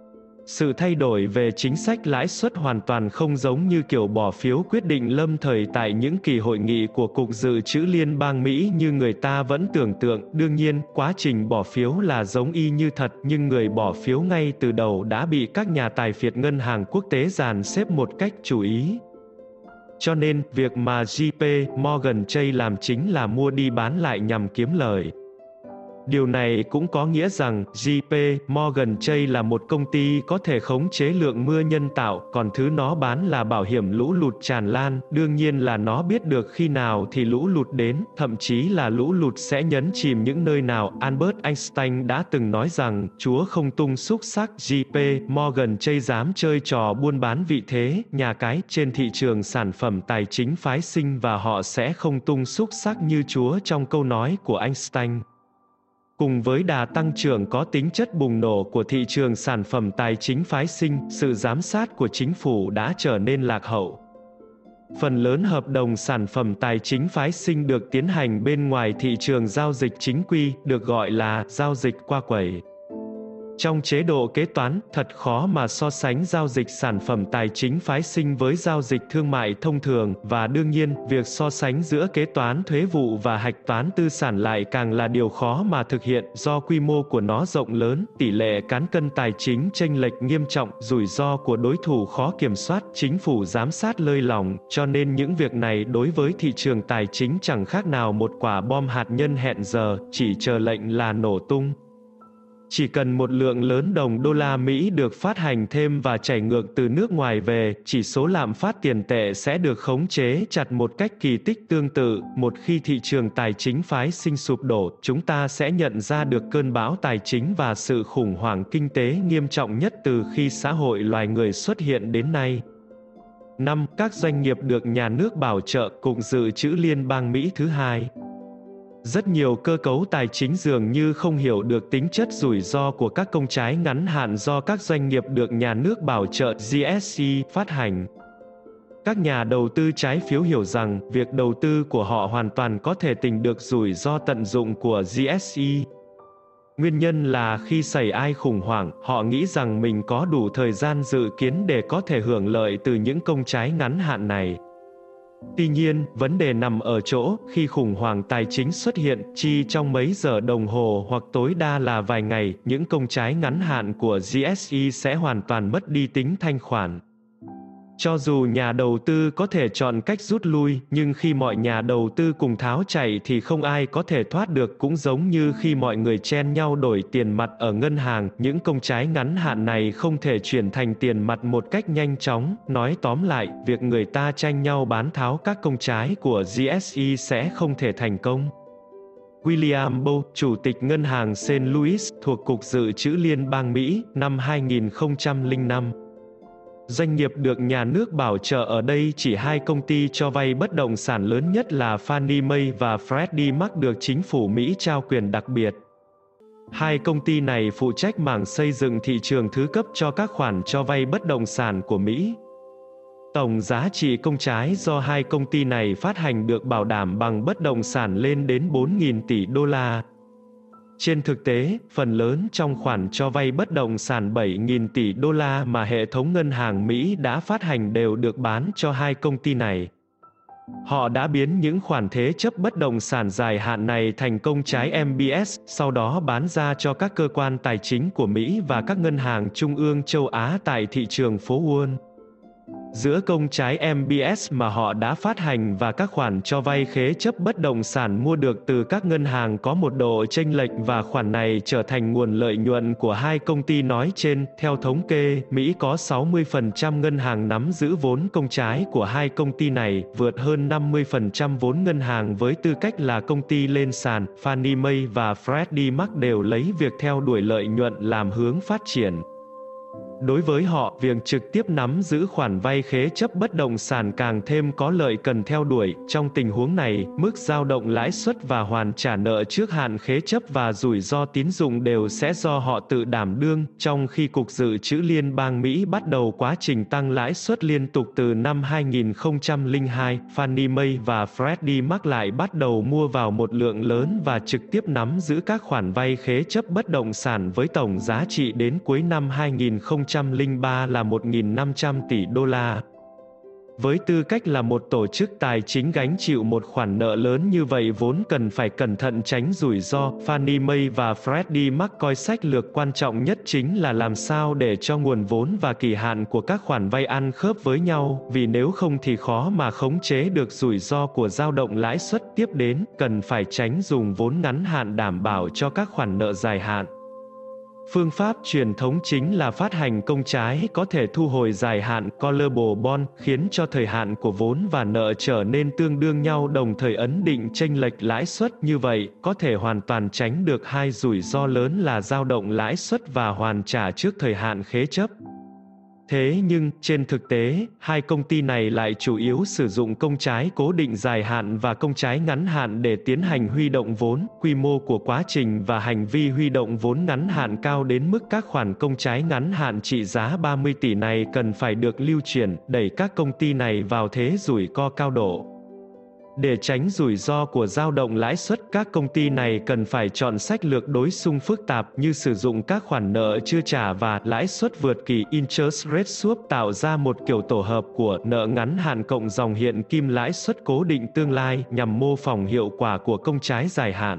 Sự thay đổi về chính sách lãi suất hoàn toàn không giống như kiểu bỏ phiếu quyết định lâm thời tại những kỳ hội nghị của Cục Dự trữ Liên bang Mỹ như người ta vẫn tưởng tượng. Đương nhiên, quá trình bỏ phiếu là giống y như thật, nhưng người bỏ phiếu ngay từ đầu đã bị các nhà tài phiệt ngân hàng quốc tế dàn xếp một cách chú ý. Cho nên, việc mà JP Morgan Chase làm chính là mua đi bán lại nhằm kiếm lời. Điều này cũng có nghĩa rằng JP Morgan Chase là một công ty có thể khống chế lượng mưa nhân tạo, còn thứ nó bán là bảo hiểm lũ lụt tràn lan. Đương nhiên là nó biết được khi nào thì lũ lụt đến, thậm chí là lũ lụt sẽ nhấn chìm những nơi nào. Albert Einstein đã từng nói rằng, Chúa không tung xúc xắc. JP Morgan Chase dám chơi trò buôn bán vị thế, nhà cái, trên thị trường sản phẩm tài chính phái sinh, và họ sẽ không tung xúc xắc như Chúa trong câu nói của Einstein. Cùng với đà tăng trưởng có tính chất bùng nổ của thị trường sản phẩm tài chính phái sinh, sự giám sát của chính phủ đã trở nên lạc hậu. Phần lớn hợp đồng sản phẩm tài chính phái sinh được tiến hành bên ngoài thị trường giao dịch chính quy, được gọi là giao dịch qua quầy. Trong chế độ kế toán, thật khó mà so sánh giao dịch sản phẩm tài chính phái sinh với giao dịch thương mại thông thường, và đương nhiên, việc so sánh giữa kế toán thuế vụ và hạch toán tư sản lại càng là điều khó mà thực hiện, do quy mô của nó rộng lớn, tỷ lệ cán cân tài chính chênh lệch nghiêm trọng, rủi ro của đối thủ khó kiểm soát, chính phủ giám sát lơi lỏng, cho nên những việc này đối với thị trường tài chính chẳng khác nào một quả bom hạt nhân hẹn giờ, chỉ chờ lệnh là nổ tung. Chỉ cần một lượng lớn đồng đô la Mỹ được phát hành thêm và chảy ngược từ nước ngoài về, chỉ số lạm phát tiền tệ sẽ được khống chế chặt một cách kỳ tích. Tương tự, một khi thị trường tài chính phái sinh sụp đổ, chúng ta sẽ nhận ra được cơn bão tài chính và sự khủng hoảng kinh tế nghiêm trọng nhất từ khi xã hội loài người xuất hiện đến nay. 5. Các doanh nghiệp được nhà nước bảo trợ. Cục Dự trữ Liên bang Mỹ thứ hai. Rất nhiều cơ cấu tài chính dường như không hiểu được tính chất rủi ro của các công trái ngắn hạn do các doanh nghiệp được nhà nước bảo trợ GSE phát hành. Các nhà đầu tư trái phiếu hiểu rằng, việc đầu tư của họ hoàn toàn có thể tỉnh được rủi ro tận dụng của GSE. Nguyên nhân là khi xảy ai khủng hoảng, họ nghĩ rằng mình có đủ thời gian dự kiến để có thể hưởng lợi từ những công trái ngắn hạn này. Tuy nhiên, vấn đề nằm ở chỗ, khi khủng hoảng tài chính xuất hiện, chỉ trong mấy giờ đồng hồ hoặc tối đa là vài ngày, những công trái ngắn hạn của GSE sẽ hoàn toàn mất đi tính thanh khoản. Cho dù nhà đầu tư có thể chọn cách rút lui, nhưng khi mọi nhà đầu tư cùng tháo chạy thì không ai có thể thoát được. Cũng giống như khi mọi người chen nhau đổi tiền mặt ở ngân hàng, những công trái ngắn hạn này không thể chuyển thành tiền mặt một cách nhanh chóng. Nói tóm lại, việc người ta tranh nhau bán tháo các công trái của GSE sẽ không thể thành công. William Bow, Chủ tịch Ngân hàng St. Louis, thuộc Cục Dự trữ Liên bang Mỹ, năm 2005. Doanh nghiệp được nhà nước bảo trợ ở đây chỉ hai công ty cho vay bất động sản lớn nhất là Fannie Mae và Freddie Mac được chính phủ Mỹ trao quyền đặc biệt. Hai công ty này phụ trách mảng xây dựng thị trường thứ cấp cho các khoản cho vay bất động sản của Mỹ. Tổng giá trị công trái do hai công ty này phát hành được bảo đảm bằng bất động sản lên đến 4.000 tỷ đô la. Trên thực tế, phần lớn trong khoản cho vay bất động sản 7.000 tỷ đô la mà hệ thống ngân hàng Mỹ đã phát hành đều được bán cho hai công ty này. Họ đã biến những khoản thế chấp bất động sản dài hạn này thành công trái MBS, sau đó bán ra cho các cơ quan tài chính của Mỹ và các ngân hàng trung ương châu Á tại thị trường phố Wall. Giữa công trái MBS mà họ đã phát hành và các khoản cho vay khế chấp bất động sản mua được từ các ngân hàng có một độ chênh lệch và khoản này trở thành nguồn lợi nhuận của hai công ty nói trên. Theo thống kê, Mỹ có 60% ngân hàng nắm giữ vốn công trái của hai công ty này, vượt hơn 50% vốn ngân hàng với tư cách là công ty lên sàn. Fannie Mae và Freddie Mac đều lấy việc theo đuổi lợi nhuận làm hướng phát triển. Đối với họ, việc trực tiếp nắm giữ khoản vay khế chấp bất động sản càng thêm có lợi cần theo đuổi. Trong tình huống này, mức dao động lãi suất và hoàn trả nợ trước hạn khế chấp và rủi ro tín dụng đều sẽ do họ tự đảm đương, trong khi Cục Dự trữ Liên bang Mỹ bắt đầu quá trình tăng lãi suất liên tục từ năm 2002, Fannie Mae và Freddie Mac lại bắt đầu mua vào một lượng lớn và trực tiếp nắm giữ các khoản vay khế chấp bất động sản với tổng giá trị đến cuối năm 2003 là 1.500 tỷ đô la. Với tư cách là một tổ chức tài chính gánh chịu một khoản nợ lớn như vậy vốn cần phải cẩn thận tránh rủi ro. Fannie Mae và Freddie Mac coi sách lược quan trọng nhất chính là làm sao để cho nguồn vốn và kỳ hạn của các khoản vay ăn khớp với nhau, vì nếu không thì khó mà khống chế được rủi ro của dao động lãi suất tiếp đến, cần phải tránh dùng vốn ngắn hạn đảm bảo cho các khoản nợ dài hạn. Phương pháp truyền thống chính là phát hành công trái có thể thu hồi dài hạn callable bond, khiến cho thời hạn của vốn và nợ trở nên tương đương nhau đồng thời ấn định chênh lệch lãi suất. Như vậy, có thể hoàn toàn tránh được hai rủi ro lớn là dao động lãi suất và hoàn trả trước thời hạn khế chấp. Thế nhưng, trên thực tế, hai công ty này lại chủ yếu sử dụng công trái cố định dài hạn và công trái ngắn hạn để tiến hành huy động vốn. Quy mô của quá trình và hành vi huy động vốn ngắn hạn cao đến mức các khoản công trái ngắn hạn trị giá 30 tỷ này cần phải được lưu chuyển, đẩy các công ty này vào thế rủi ro cao độ. Để tránh rủi ro của dao động lãi suất, các công ty này cần phải chọn sách lược đối xung phức tạp như sử dụng các khoản nợ chưa trả và lãi suất vượt kỳ interest rate swap, tạo ra một kiểu tổ hợp của nợ ngắn hạn cộng dòng hiện kim lãi suất cố định tương lai nhằm mô phỏng hiệu quả của công trái dài hạn.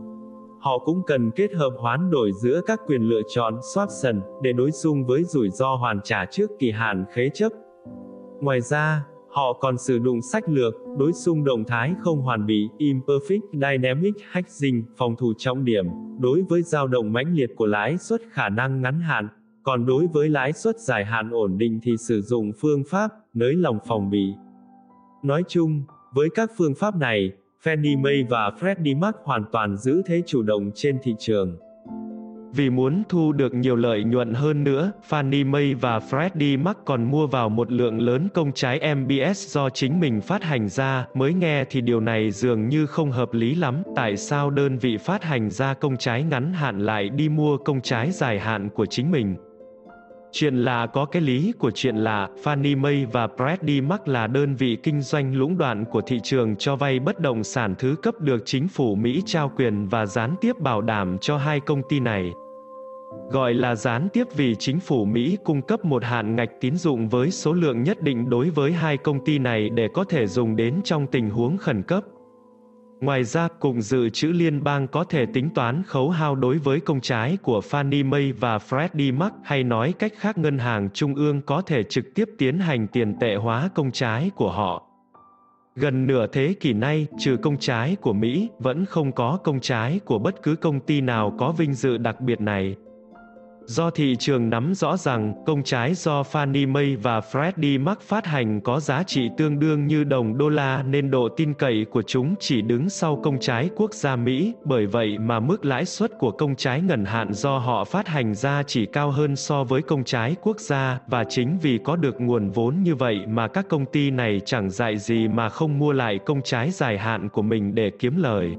Họ cũng cần kết hợp hoán đổi giữa các quyền lựa chọn swaption để đối xung với rủi ro hoàn trả trước kỳ hạn khế chấp. Ngoài ra, họ còn sử dụng sách lược đối xung động thái không hoàn bị imperfect dynamic hedging, phòng thủ trọng điểm đối với dao động mãnh liệt của lãi suất khả năng ngắn hạn, còn đối với lãi suất dài hạn ổn định thì sử dụng phương pháp nới lỏng phòng bị. Nói chung, với các phương pháp này, Fannie Mae và Freddie Mac hoàn toàn giữ thế chủ động trên thị trường. Vì muốn thu được nhiều lợi nhuận hơn nữa, Fannie Mae và Freddie Mac còn mua vào một lượng lớn công trái MBS do chính mình phát hành ra. Mới nghe thì điều này dường như không hợp lý lắm, tại sao đơn vị phát hành ra công trái ngắn hạn lại đi mua công trái dài hạn của chính mình? Chuyện lạ có cái lý của chuyện lạ. Fannie Mae và Freddie Mac là đơn vị kinh doanh lũng đoạn của thị trường cho vay bất động sản thứ cấp được chính phủ Mỹ trao quyền và gián tiếp bảo đảm cho hai công ty này. Gọi là gián tiếp vì chính phủ Mỹ cung cấp một hạn ngạch tín dụng với số lượng nhất định đối với hai công ty này để có thể dùng đến trong tình huống khẩn cấp. Ngoài ra, Cục Dự trữ Liên bang có thể tính toán khấu hao đối với công trái của Fannie Mae và Freddie Mac, hay nói cách khác ngân hàng trung ương có thể trực tiếp tiến hành tiền tệ hóa công trái của họ. Gần nửa thế kỷ nay, trừ công trái của Mỹ, vẫn không có công trái của bất cứ công ty nào có vinh dự đặc biệt này. Do thị trường nắm rõ rằng công trái do Fannie Mae và Freddie Mac phát hành có giá trị tương đương như đồng đô la nên độ tin cậy của chúng chỉ đứng sau công trái quốc gia Mỹ, bởi vậy mà mức lãi suất của công trái ngắn hạn do họ phát hành ra chỉ cao hơn so với công trái quốc gia, và chính vì có được nguồn vốn như vậy mà các công ty này chẳng dại gì mà không mua lại công trái dài hạn của mình để kiếm lời.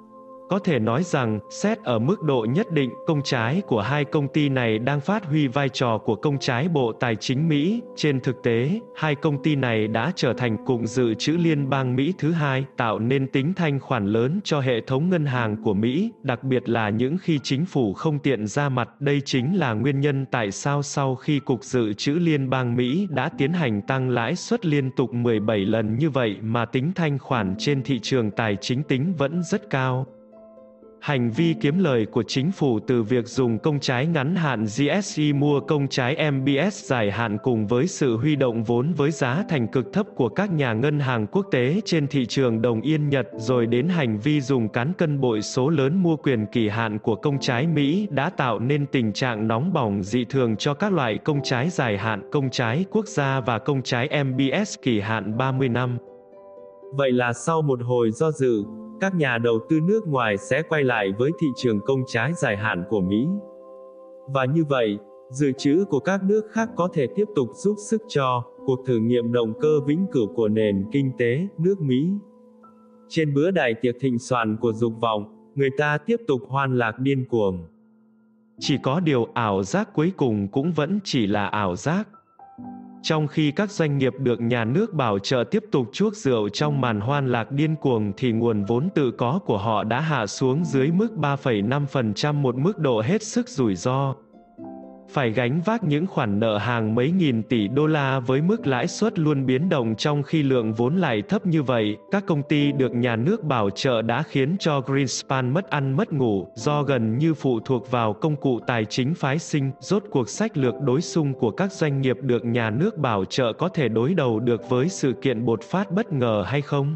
Có thể nói rằng, xét ở mức độ nhất định, công trái của hai công ty này đang phát huy vai trò của công trái Bộ Tài chính Mỹ. Trên thực tế, hai công ty này đã trở thành Cục Dự trữ Liên bang Mỹ thứ hai, tạo nên tính thanh khoản lớn cho hệ thống ngân hàng của Mỹ, đặc biệt là những khi chính phủ không tiện ra mặt. Đây chính là nguyên nhân tại sao sau khi Cục Dự trữ Liên bang Mỹ đã tiến hành tăng lãi suất liên tục 17 lần như vậy mà tính thanh khoản trên thị trường tài chính tính vẫn rất cao. Hành vi kiếm lời của chính phủ từ việc dùng công trái ngắn hạn GSE mua công trái MBS dài hạn cùng với sự huy động vốn với giá thành cực thấp của các nhà ngân hàng quốc tế trên thị trường đồng yên Nhật, rồi đến hành vi dùng cán cân bội số lớn mua quyền kỳ hạn của công trái Mỹ đã tạo nên tình trạng nóng bỏng dị thường cho các loại công trái dài hạn, công trái quốc gia và công trái MBS kỳ hạn 30 năm. Vậy là sau một hồi do dự, các nhà đầu tư nước ngoài sẽ quay lại với thị trường công trái dài hạn của Mỹ. Và như vậy, dự trữ của các nước khác có thể tiếp tục giúp sức cho cuộc thử nghiệm động cơ vĩnh cửu của nền kinh tế nước Mỹ. Trên bữa đại tiệc thịnh soạn của dục vọng, người ta tiếp tục hoan lạc điên cuồng. Chỉ có điều ảo giác cuối cùng cũng vẫn chỉ là ảo giác. Trong khi các doanh nghiệp được nhà nước bảo trợ tiếp tục chuốc rượu trong màn hoan lạc điên cuồng thì nguồn vốn tự có của họ đã hạ xuống dưới mức 3,5%, một mức độ hết sức rủi ro. Phải gánh vác những khoản nợ hàng mấy nghìn tỷ đô la với mức lãi suất luôn biến động trong khi lượng vốn lại thấp như vậy, các công ty được nhà nước bảo trợ đã khiến cho Greenspan mất ăn mất ngủ, do gần như phụ thuộc vào công cụ tài chính phái sinh. Rốt cuộc sách lược đối xung của các doanh nghiệp được nhà nước bảo trợ có thể đối đầu được với sự kiện bột phát bất ngờ hay không?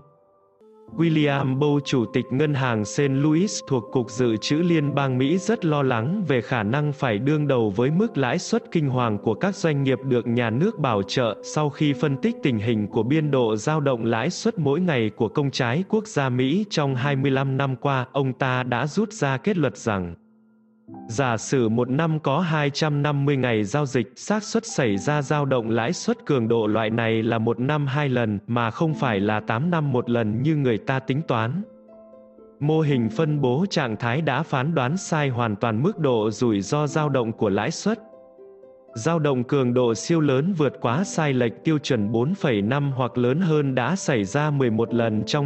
William Bow, chủ tịch ngân hàng St. Louis thuộc Cục Dự trữ Liên bang Mỹ rất lo lắng về khả năng phải đương đầu với mức lãi suất kinh hoàng của các doanh nghiệp được nhà nước bảo trợ. Sau khi phân tích tình hình của biên độ dao động lãi suất mỗi ngày của công trái quốc gia Mỹ trong 25 năm qua, ông ta đã rút ra kết luận rằng giả sử một năm có 250 ngày giao dịch, xác suất xảy ra dao động lãi suất cường độ loại này là một năm 2 lần, mà không phải là 8 năm một lần như người ta tính toán. Mô hình phân bố trạng thái đã phán đoán sai hoàn toàn mức độ rủi ro dao động của lãi suất. Dao động cường độ siêu lớn vượt quá sai lệch tiêu chuẩn 4,5 hoặc lớn hơn đã xảy ra 11 lần trong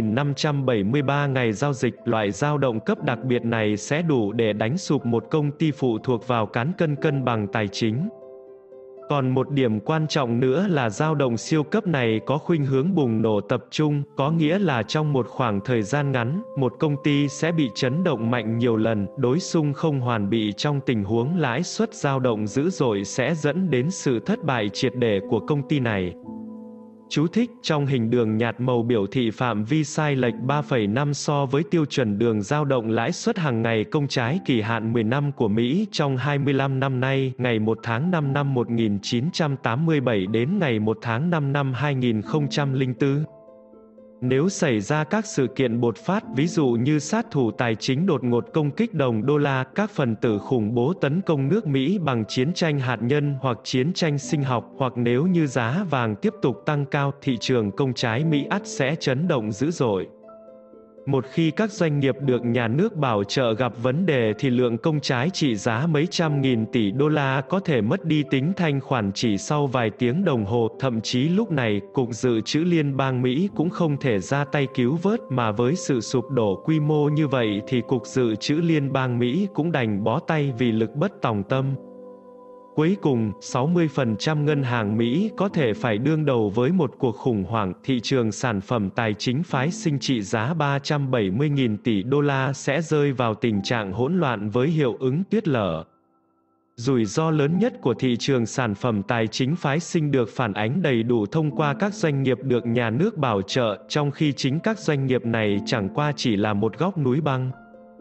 6.573 ngày giao dịch. Loại dao động cấp đặc biệt này sẽ đủ để đánh sụp một công ty phụ thuộc vào cán cân cân bằng tài chính. Còn một điểm quan trọng nữa là dao động siêu cấp này có khuynh hướng bùng nổ tập trung, có nghĩa là trong một khoảng thời gian ngắn, một công ty sẽ bị chấn động mạnh nhiều lần. Đối xung không hoàn bị trong tình huống lãi suất dao động dữ dội sẽ dẫn đến sự thất bại triệt để của công ty này. Chú thích: trong hình đường nhạt màu biểu thị phạm vi sai lệch 3,5 so với tiêu chuẩn đường dao động lãi suất hàng ngày công trái kỳ hạn 10 năm của Mỹ trong 25 năm nay, ngày 1 tháng 5 năm 1987 đến ngày 1 tháng 5 năm 2004. Nếu xảy ra các sự kiện bột phát, ví dụ như sát thủ tài chính đột ngột công kích đồng đô la, các phần tử khủng bố tấn công nước Mỹ bằng chiến tranh hạt nhân hoặc chiến tranh sinh học, hoặc nếu như giá vàng tiếp tục tăng cao, thị trường công trái Mỹ ắt sẽ chấn động dữ dội. Một khi các doanh nghiệp được nhà nước bảo trợ gặp vấn đề thì lượng công trái trị giá mấy trăm nghìn tỷ đô la có thể mất đi tính thanh khoản chỉ sau vài tiếng đồng hồ. Thậm chí lúc này, Cục Dự trữ Liên bang Mỹ cũng không thể ra tay cứu vớt, mà với sự sụp đổ quy mô như vậy thì Cục Dự trữ Liên bang Mỹ cũng đành bó tay vì lực bất tòng tâm. Cuối cùng, 60% ngân hàng Mỹ có thể phải đương đầu với một cuộc khủng hoảng. Thị trường sản phẩm tài chính phái sinh trị giá 370.000 tỷ đô la sẽ rơi vào tình trạng hỗn loạn với hiệu ứng tuyết lở. Rủi ro lớn nhất của thị trường sản phẩm tài chính phái sinh được phản ánh đầy đủ thông qua các doanh nghiệp được nhà nước bảo trợ, trong khi chính các doanh nghiệp này chẳng qua chỉ là một góc núi băng.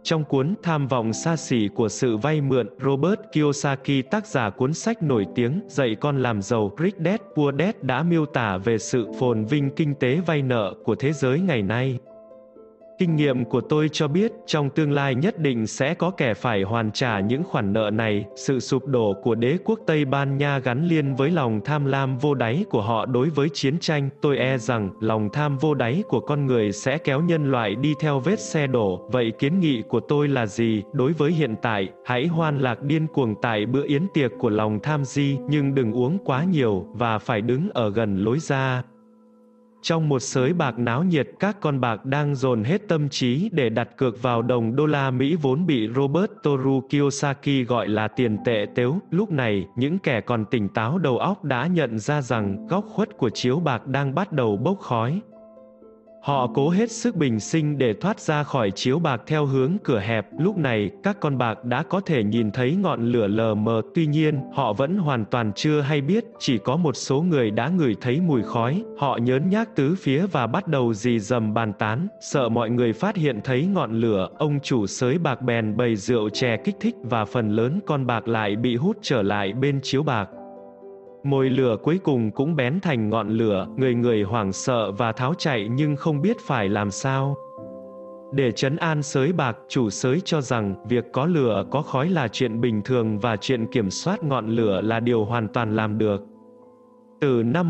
Trong cuốn Tham vọng xa xỉ của sự vay mượn, Robert Kiyosaki, tác giả cuốn sách nổi tiếng Dạy con làm giàu Rich Dad Poor Dad, đã miêu tả về sự phồn vinh kinh tế vay nợ của thế giới ngày nay. Kinh nghiệm của tôi cho biết, trong tương lai nhất định sẽ có kẻ phải hoàn trả những khoản nợ này. Sự sụp đổ của đế quốc Tây Ban Nha gắn liền với lòng tham lam vô đáy của họ đối với chiến tranh. Tôi e rằng, lòng tham vô đáy của con người sẽ kéo nhân loại đi theo vết xe đổ. Vậy kiến nghị của tôi là gì? Đối với hiện tại, hãy hoan lạc điên cuồng tại bữa yến tiệc của lòng tham di, nhưng đừng uống quá nhiều, và phải đứng ở gần lối ra. Trong một sới bạc náo nhiệt, các con bạc đang dồn hết tâm trí để đặt cược vào đồng đô la Mỹ vốn bị Robert Toru Kiyosaki gọi là tiền tệ tếu. Lúc này, những kẻ còn tỉnh táo đầu óc đã nhận ra rằng góc khuất của chiếu bạc đang bắt đầu bốc khói. Họ cố hết sức bình sinh để thoát ra khỏi chiếu bạc theo hướng cửa hẹp. Lúc này, các con bạc đã có thể nhìn thấy ngọn lửa lờ mờ. Tuy nhiên, họ vẫn hoàn toàn chưa hay biết. Chỉ có một số người đã ngửi thấy mùi khói. Họ nhớn nhác tứ phía và bắt đầu rì rầm bàn tán. Sợ mọi người phát hiện thấy ngọn lửa, ông chủ sới bạc bèn bày rượu chè kích thích, và phần lớn con bạc lại bị hút trở lại bên chiếu bạc. Mồi lửa cuối cùng cũng bén thành ngọn lửa, người người hoảng sợ và tháo chạy nhưng không biết phải làm sao. Để trấn an sới bạc, chủ sới cho rằng việc có lửa có khói là chuyện bình thường và chuyện kiểm soát ngọn lửa là điều hoàn toàn làm được. Từ năm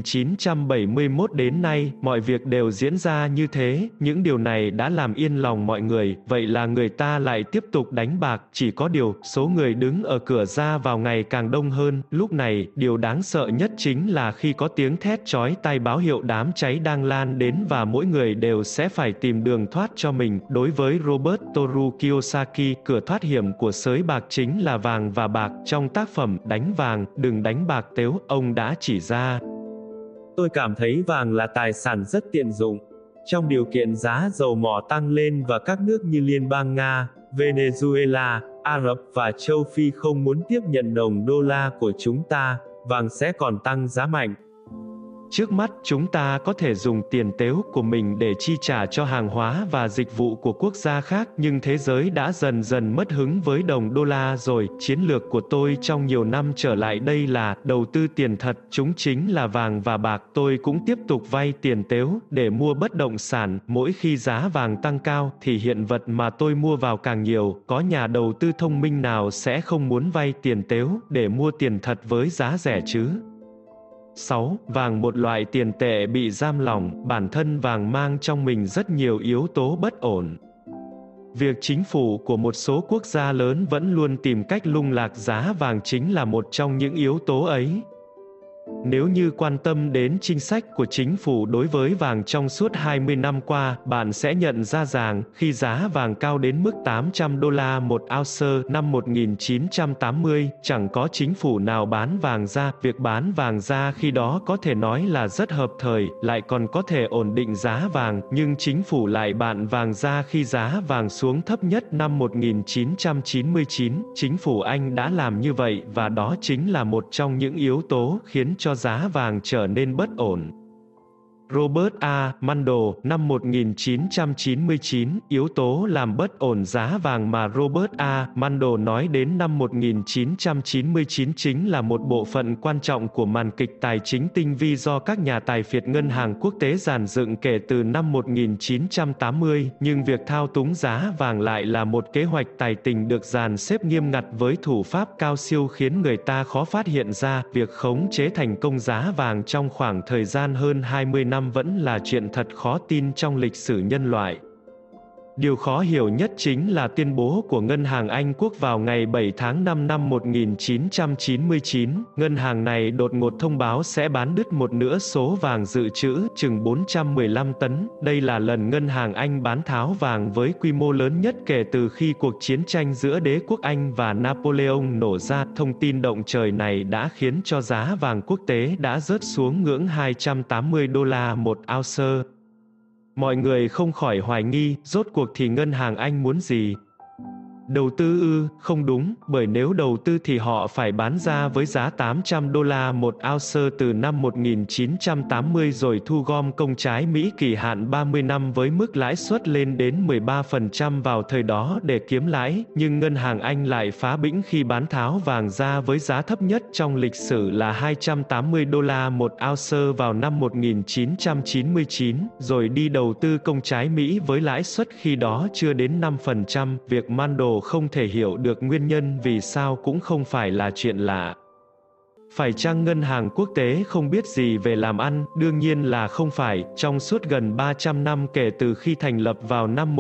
1971 đến nay, mọi việc đều diễn ra như thế, những điều này đã làm yên lòng mọi người, vậy là người ta lại tiếp tục đánh bạc, chỉ có điều, số người đứng ở cửa ra vào ngày càng đông hơn. Lúc này, điều đáng sợ nhất chính là khi có tiếng thét chói tai báo hiệu đám cháy đang lan đến và mỗi người đều sẽ phải tìm đường thoát cho mình. Đối với Robert Toru Kiyosaki, cửa thoát hiểm của sới bạc chính là vàng và bạc. Trong tác phẩm Đánh vàng, đừng đánh bạc tếu, ông đã chỉ ra. Tôi cảm thấy vàng là tài sản rất tiện dụng. Trong điều kiện giá dầu mỏ tăng lên và các nước như Liên bang Nga, Venezuela, Ả Rập và châu Phi không muốn tiếp nhận đồng đô la của chúng ta, vàng sẽ còn tăng giá mạnh. Trước mắt, chúng ta có thể dùng tiền tếu của mình để chi trả cho hàng hóa và dịch vụ của quốc gia khác, nhưng thế giới đã dần dần mất hứng với đồng đô la rồi. Chiến lược của tôi trong nhiều năm trở lại đây là đầu tư tiền thật, chúng chính là vàng và bạc. Tôi cũng tiếp tục vay tiền tếu để mua bất động sản. Mỗi khi giá vàng tăng cao thì hiện vật mà tôi mua vào càng nhiều. Có nhà đầu tư thông minh nào sẽ không muốn vay tiền tếu để mua tiền thật với giá rẻ chứ? 6. Vàng, một loại tiền tệ bị giam lỏng. Bản thân vàng mang trong mình rất nhiều yếu tố bất ổn. Việc chính phủ của một số quốc gia lớn vẫn luôn tìm cách lung lạc giá vàng chính là một trong những yếu tố ấy. Nếu như quan tâm đến chính sách của chính phủ đối với vàng trong suốt 20 năm qua, bạn sẽ nhận ra rằng, khi giá vàng cao đến mức 800 đô la một ounce năm 1980, chẳng có chính phủ nào bán vàng ra. Việc bán vàng ra khi đó có thể nói là rất hợp thời, lại còn có thể ổn định giá vàng, nhưng chính phủ lại bán vàng ra khi giá vàng xuống thấp nhất năm 1999. Chính phủ Anh đã làm như vậy, và đó chính là một trong những yếu tố khiến cho giá vàng trở nên bất ổn. Robert A. Mundell, năm 1999, yếu tố làm bất ổn giá vàng mà Robert A. Mundell nói đến năm 1999 chính là một bộ phận quan trọng của màn kịch tài chính tinh vi do các nhà tài phiệt ngân hàng quốc tế dàn dựng kể từ năm 1980, nhưng việc thao túng giá vàng lại là một kế hoạch tài tình được dàn xếp nghiêm ngặt với thủ pháp cao siêu khiến người ta khó phát hiện ra. Việc khống chế thành công giá vàng trong khoảng thời gian hơn 20 năm vẫn là chuyện thật khó tin trong lịch sử nhân loại. Điều khó hiểu nhất chính là tuyên bố của Ngân hàng Anh Quốc vào ngày 7 tháng 5 năm 1999. Ngân hàng này đột ngột thông báo sẽ bán đứt một nửa số vàng dự trữ, chừng 415 tấn. Đây là lần Ngân hàng Anh bán tháo vàng với quy mô lớn nhất kể từ khi cuộc chiến tranh giữa đế quốc Anh và Napoleon nổ ra. Thông tin động trời này đã khiến cho giá vàng quốc tế đã rớt xuống ngưỡng 280 đô la một ounce. Mọi người không khỏi hoài nghi, rốt cuộc thì Ngân hàng Anh muốn gì? Đầu tư ư? Không đúng, bởi nếu đầu tư thì họ phải bán ra với giá $800 một ounce từ năm 1980 rồi thu gom công trái Mỹ kỳ hạn 30 năm với mức lãi suất lên đến 13% vào thời đó để kiếm lãi, nhưng ngân hàng Anh lại phá bĩnh khi bán tháo vàng ra với giá thấp nhất trong lịch sử là $280 một ounce vào năm 1999, rồi đi đầu tư công trái Mỹ với lãi suất khi đó chưa đến 5%. Việc Mandel không thể hiểu được nguyên nhân vì sao cũng không phải là chuyện lạ. Phải chăng ngân hàng quốc tế không biết gì về làm ăn? Đương nhiên là không phải. Trong suốt gần 300 năm kể từ khi thành lập vào năm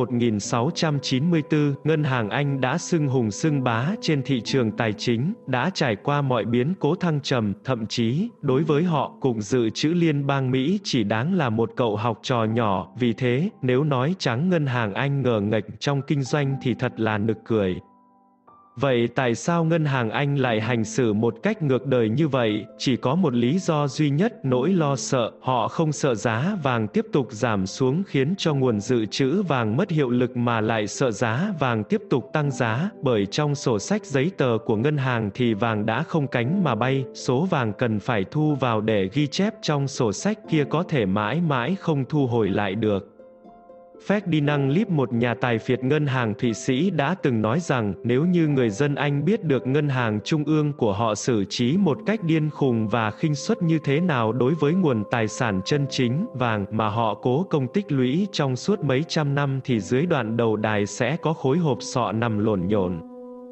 1694, ngân hàng Anh đã xưng hùng xưng bá trên thị trường tài chính, đã trải qua mọi biến cố thăng trầm, thậm chí, đối với họ, Cục Dự trữ Liên bang Mỹ chỉ đáng là một cậu học trò nhỏ. Vì thế, nếu nói trắng ngân hàng Anh ngờ nghệch trong kinh doanh thì thật là nực cười. Vậy tại sao ngân hàng Anh lại hành xử một cách ngược đời như vậy? Chỉ có một lý do duy nhất, nỗi lo sợ. Họ không sợ giá vàng tiếp tục giảm xuống khiến cho nguồn dự trữ vàng mất hiệu lực mà lại sợ giá vàng tiếp tục tăng giá, bởi trong sổ sách giấy tờ của ngân hàng thì vàng đã không cánh mà bay, số vàng cần phải thu vào để ghi chép trong sổ sách kia có thể mãi mãi không thu hồi lại được. Ferdinand Lip, một nhà tài phiệt ngân hàng Thụy Sĩ đã từng nói rằng, nếu như người dân Anh biết được ngân hàng trung ương của họ xử trí một cách điên khùng và khinh suất như thế nào đối với nguồn tài sản chân chính, vàng, mà họ cố công tích lũy trong suốt mấy trăm năm thì dưới đoạn đầu đài sẽ có khối hộp sọ nằm lổn nhổn.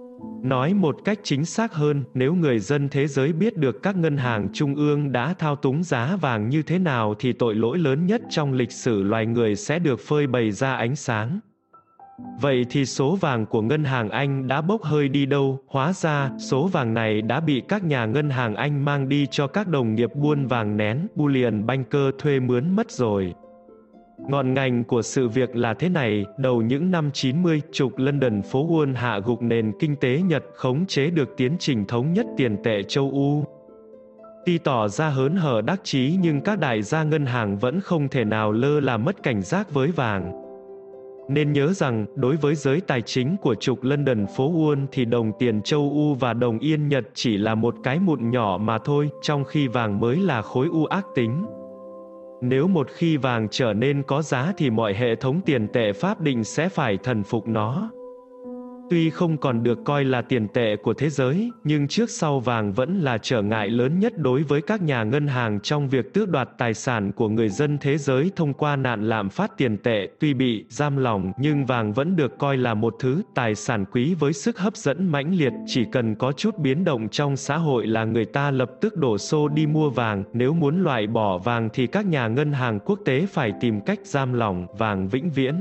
Nói một cách chính xác hơn, nếu người dân thế giới biết được các ngân hàng trung ương đã thao túng giá vàng như thế nào thì tội lỗi lớn nhất trong lịch sử loài người sẽ được phơi bày ra ánh sáng. Vậy thì số vàng của ngân hàng Anh đã bốc hơi đi đâu? Hóa ra, số vàng này đã bị các nhà ngân hàng Anh mang đi cho các đồng nghiệp buôn vàng nén, bullion banker thuê mướn mất rồi. Ngọn ngành của sự việc là thế này, đầu những năm 90, trục London phố Wall hạ gục nền kinh tế Nhật, khống chế được tiến trình thống nhất tiền tệ châu Âu. Tuy tỏ ra hớn hở đắc chí nhưng các đại gia ngân hàng vẫn không thể nào lơ là mất cảnh giác với vàng. Nên nhớ rằng, đối với giới tài chính của trục London phố Wall thì đồng tiền châu Âu và đồng yên Nhật chỉ là một cái mụn nhỏ mà thôi, trong khi vàng mới là khối u ác tính. Nếu một khi vàng trở nên có giá thì mọi hệ thống tiền tệ pháp định sẽ phải thần phục nó. Tuy không còn được coi là tiền tệ của thế giới, nhưng trước sau vàng vẫn là trở ngại lớn nhất đối với các nhà ngân hàng trong việc tước đoạt tài sản của người dân thế giới thông qua nạn lạm phát tiền tệ. Tuy bị giam lỏng, nhưng vàng vẫn được coi là một thứ tài sản quý với sức hấp dẫn mãnh liệt. Chỉ cần có chút biến động trong xã hội là người ta lập tức đổ xô đi mua vàng. Nếu muốn loại bỏ vàng thì các nhà ngân hàng quốc tế phải tìm cách giam lỏng vàng vĩnh viễn.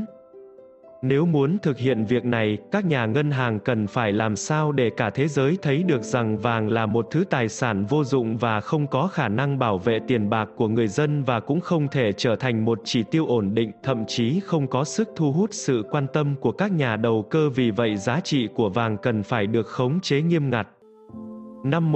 Nếu muốn thực hiện việc này, các nhà ngân hàng cần phải làm sao để cả thế giới thấy được rằng vàng là một thứ tài sản vô dụng và không có khả năng bảo vệ tiền bạc của người dân và cũng không thể trở thành một chỉ tiêu ổn định, thậm chí không có sức thu hút sự quan tâm của các nhà đầu cơ. Vì vậy giá trị của vàng cần phải được khống chế nghiêm ngặt. Năm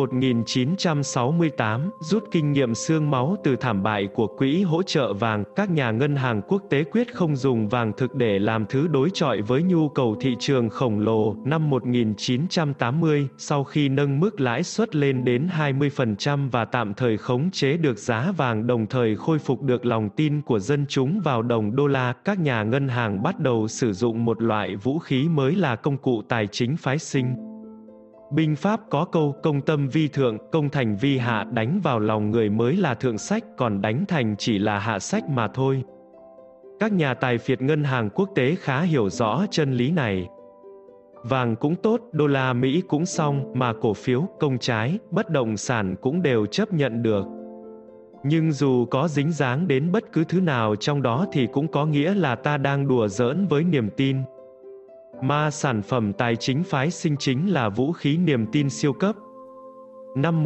1968, rút kinh nghiệm xương máu từ thảm bại của quỹ hỗ trợ vàng, các nhà ngân hàng quốc tế quyết không dùng vàng thực để làm thứ đối chọi với nhu cầu thị trường khổng lồ. Năm 1980, sau khi nâng mức lãi suất lên đến 20% và tạm thời khống chế được giá vàng đồng thời khôi phục được lòng tin của dân chúng vào đồng đô la, các nhà ngân hàng bắt đầu sử dụng một loại vũ khí mới là công cụ tài chính phái sinh. Binh pháp có câu, công tâm vi thượng, công thành vi hạ, đánh vào lòng người mới là thượng sách, còn đánh thành chỉ là hạ sách mà thôi. Các nhà tài phiệt ngân hàng quốc tế khá hiểu rõ chân lý này. Vàng cũng tốt, đô la Mỹ cũng xong, mà cổ phiếu, công trái, bất động sản cũng đều chấp nhận được. Nhưng dù có dính dáng đến bất cứ thứ nào trong đó thì cũng có nghĩa là ta đang đùa giỡn với niềm tin. Mà sản phẩm tài chính phái sinh chính là vũ khí niềm tin siêu cấp. Năm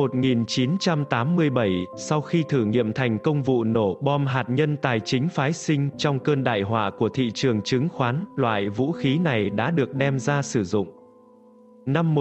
1987, sau khi thử nghiệm thành công vụ nổ bom hạt nhân tài chính phái sinh trong cơn đại họa của thị trường chứng khoán, loại vũ khí này đã được đem ra sử dụng. Năm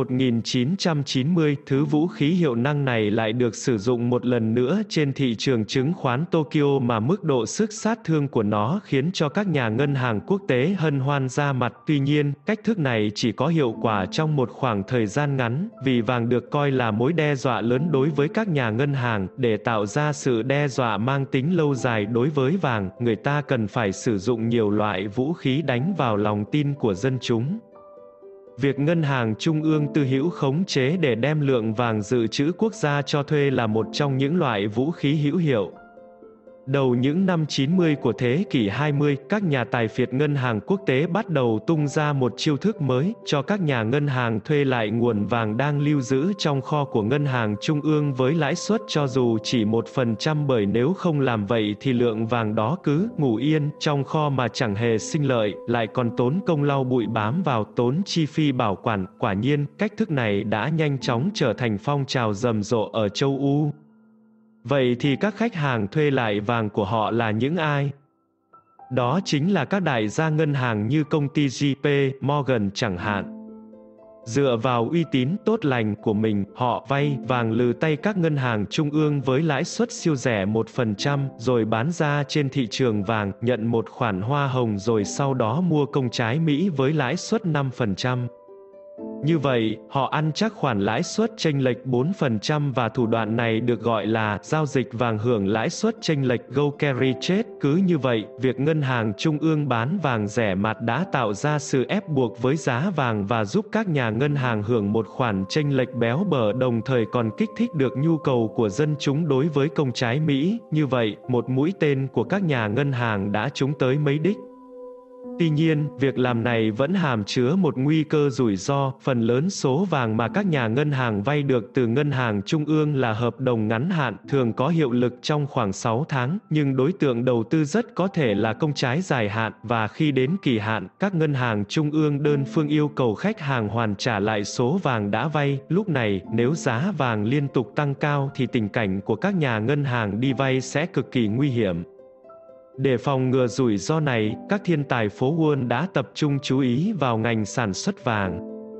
1990, thứ vũ khí hiệu năng này lại được sử dụng một lần nữa trên thị trường chứng khoán Tokyo mà mức độ sức sát thương của nó khiến cho các nhà ngân hàng quốc tế hân hoan ra mặt. Tuy nhiên, cách thức này chỉ có hiệu quả trong một khoảng thời gian ngắn, vì vàng được coi là mối đe dọa lớn đối với các nhà ngân hàng. Để tạo ra sự đe dọa mang tính lâu dài đối với vàng, người ta cần phải sử dụng nhiều loại vũ khí đánh vào lòng tin của dân chúng. Việc ngân hàng trung ương tư hữu khống chế để đem lượng vàng dự trữ quốc gia cho thuê là một trong những loại vũ khí hữu hiệu. Đầu những năm 90 của thế kỷ 20, các nhà tài phiệt ngân hàng quốc tế bắt đầu tung ra một chiêu thức mới, cho các nhà ngân hàng thuê lại nguồn vàng đang lưu giữ trong kho của ngân hàng trung ương với lãi suất cho dù chỉ 1%, bởi nếu không làm vậy thì lượng vàng đó cứ ngủ yên trong kho mà chẳng hề sinh lợi, lại còn tốn công lau bụi bám vào, tốn chi phí bảo quản. Quả nhiên, cách thức này đã nhanh chóng trở thành phong trào rầm rộ ở châu Âu. Vậy thì các khách hàng thuê lại vàng của họ là những ai? Đó chính là các đại gia ngân hàng như công ty JP Morgan chẳng hạn. Dựa vào uy tín tốt lành của mình, họ vay vàng lừ tay các ngân hàng trung ương với lãi suất siêu rẻ 1%, rồi bán ra trên thị trường vàng, nhận một khoản hoa hồng rồi sau đó mua công trái Mỹ với lãi suất 5%. Như vậy, họ ăn chắc khoản lãi suất chênh lệch 4% và thủ đoạn này được gọi là giao dịch vàng hưởng lãi suất chênh lệch go carry trade. Cứ như vậy, việc ngân hàng trung ương bán vàng rẻ mạt đã tạo ra sự ép buộc với giá vàng và giúp các nhà ngân hàng hưởng một khoản chênh lệch béo bở, đồng thời còn kích thích được nhu cầu của dân chúng đối với công trái Mỹ. Như vậy, một mũi tên của các nhà ngân hàng đã trúng tới mấy đích. Tuy nhiên, việc làm này vẫn hàm chứa một nguy cơ rủi ro. Phần lớn số vàng mà các nhà ngân hàng vay được từ ngân hàng trung ương là hợp đồng ngắn hạn, thường có hiệu lực trong khoảng 6 tháng, nhưng đối tượng đầu tư rất có thể là công trái dài hạn, và khi đến kỳ hạn, các ngân hàng trung ương đơn phương yêu cầu khách hàng hoàn trả lại số vàng đã vay. Lúc này, nếu giá vàng liên tục tăng cao thì tình cảnh của các nhà ngân hàng đi vay sẽ cực kỳ nguy hiểm. Để phòng ngừa rủi ro này, các thiên tài phố Wall đã tập trung chú ý vào ngành sản xuất vàng.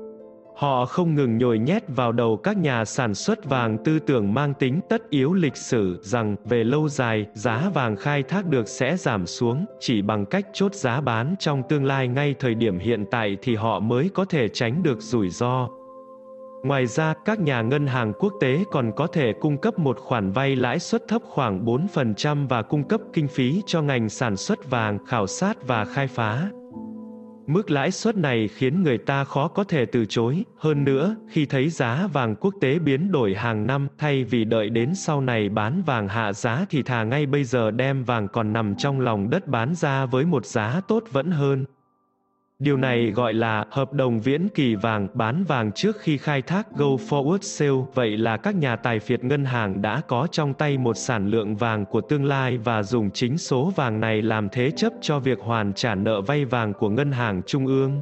Họ không ngừng nhồi nhét vào đầu các nhà sản xuất vàng tư tưởng mang tính tất yếu lịch sử rằng về lâu dài, giá vàng khai thác được sẽ giảm xuống, chỉ bằng cách chốt giá bán trong tương lai ngay thời điểm hiện tại thì họ mới có thể tránh được rủi ro. Ngoài ra, các nhà ngân hàng quốc tế còn có thể cung cấp một khoản vay lãi suất thấp khoảng 4% và cung cấp kinh phí cho ngành sản xuất vàng, khảo sát và khai phá. Mức lãi suất này khiến người ta khó có thể từ chối. Hơn nữa, khi thấy giá vàng quốc tế biến đổi hàng năm, thay vì đợi đến sau này bán vàng hạ giá thì thà ngay bây giờ đem vàng còn nằm trong lòng đất bán ra với một giá tốt vẫn hơn. Điều này gọi là hợp đồng viễn kỳ vàng, bán vàng trước khi khai thác go forward sale. Vậy là các nhà tài phiệt ngân hàng đã có trong tay một sản lượng vàng của tương lai và dùng chính số vàng này làm thế chấp cho việc hoàn trả nợ vay vàng của ngân hàng trung ương.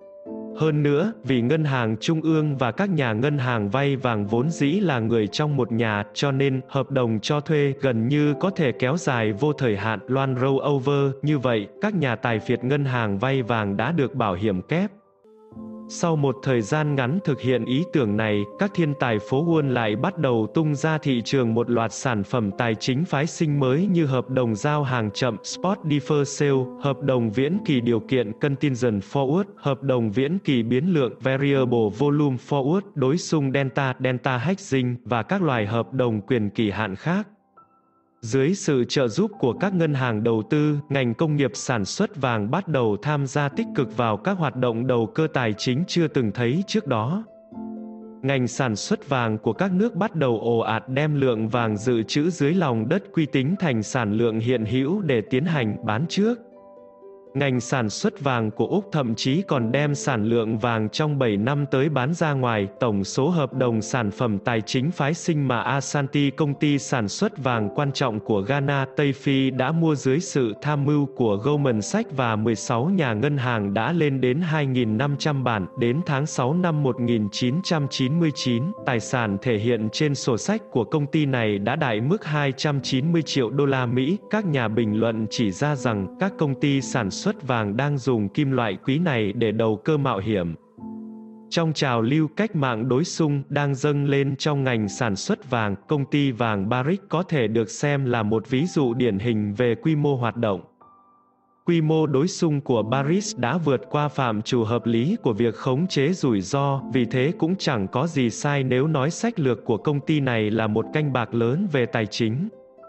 Hơn nữa, vì ngân hàng trung ương và các nhà ngân hàng vay vàng vốn dĩ là người trong một nhà, cho nên hợp đồng cho thuê gần như có thể kéo dài vô thời hạn, loan roll over. Như vậy, các nhà tài phiệt ngân hàng vay vàng đã được bảo hiểm kép. Sau một thời gian ngắn thực hiện ý tưởng này, các thiên tài phố Wall lại bắt đầu tung ra thị trường một loạt sản phẩm tài chính phái sinh mới như hợp đồng giao hàng chậm Spot Defer Sale, hợp đồng viễn kỳ điều kiện Contingent Forward, hợp đồng viễn kỳ biến lượng Variable Volume Forward, đối xung Delta Hedging và các loại hợp đồng quyền kỳ hạn khác. Dưới sự trợ giúp của các ngân hàng đầu tư, ngành công nghiệp sản xuất vàng bắt đầu tham gia tích cực vào các hoạt động đầu cơ tài chính chưa từng thấy trước đó. Ngành sản xuất vàng của các nước bắt đầu ồ ạt đem lượng vàng dự trữ dưới lòng đất quy tính thành sản lượng hiện hữu để tiến hành bán trước. Ngành sản xuất vàng của Úc thậm chí còn đem sản lượng vàng trong 7 năm tới bán ra ngoài. Tổng số hợp đồng sản phẩm tài chính phái sinh mà Ashanti, công ty sản xuất vàng quan trọng của Ghana, Tây Phi đã mua dưới sự tham mưu của Goldman Sachs và 16 nhà ngân hàng đã lên đến 2.500 bản. Đến tháng 6 năm 1999, tài sản thể hiện trên sổ sách của công ty này đã đạt mức 290 triệu đô la Mỹ. Các nhà bình luận chỉ ra rằng các công ty sản xuất vàng đang dùng kim loại quý này để đầu cơ mạo hiểm. Trong trào lưu cách mạng đối xung đang dâng lên trong ngành sản xuất vàng, công ty vàng Barrick có thể được xem là một ví dụ điển hình về quy mô hoạt động. Quy mô đối xung của Barrick đã vượt qua phạm trù hợp lý của việc khống chế rủi ro, vì thế cũng chẳng có gì sai nếu nói sách lược của công ty này là một canh bạc lớn về tài chính.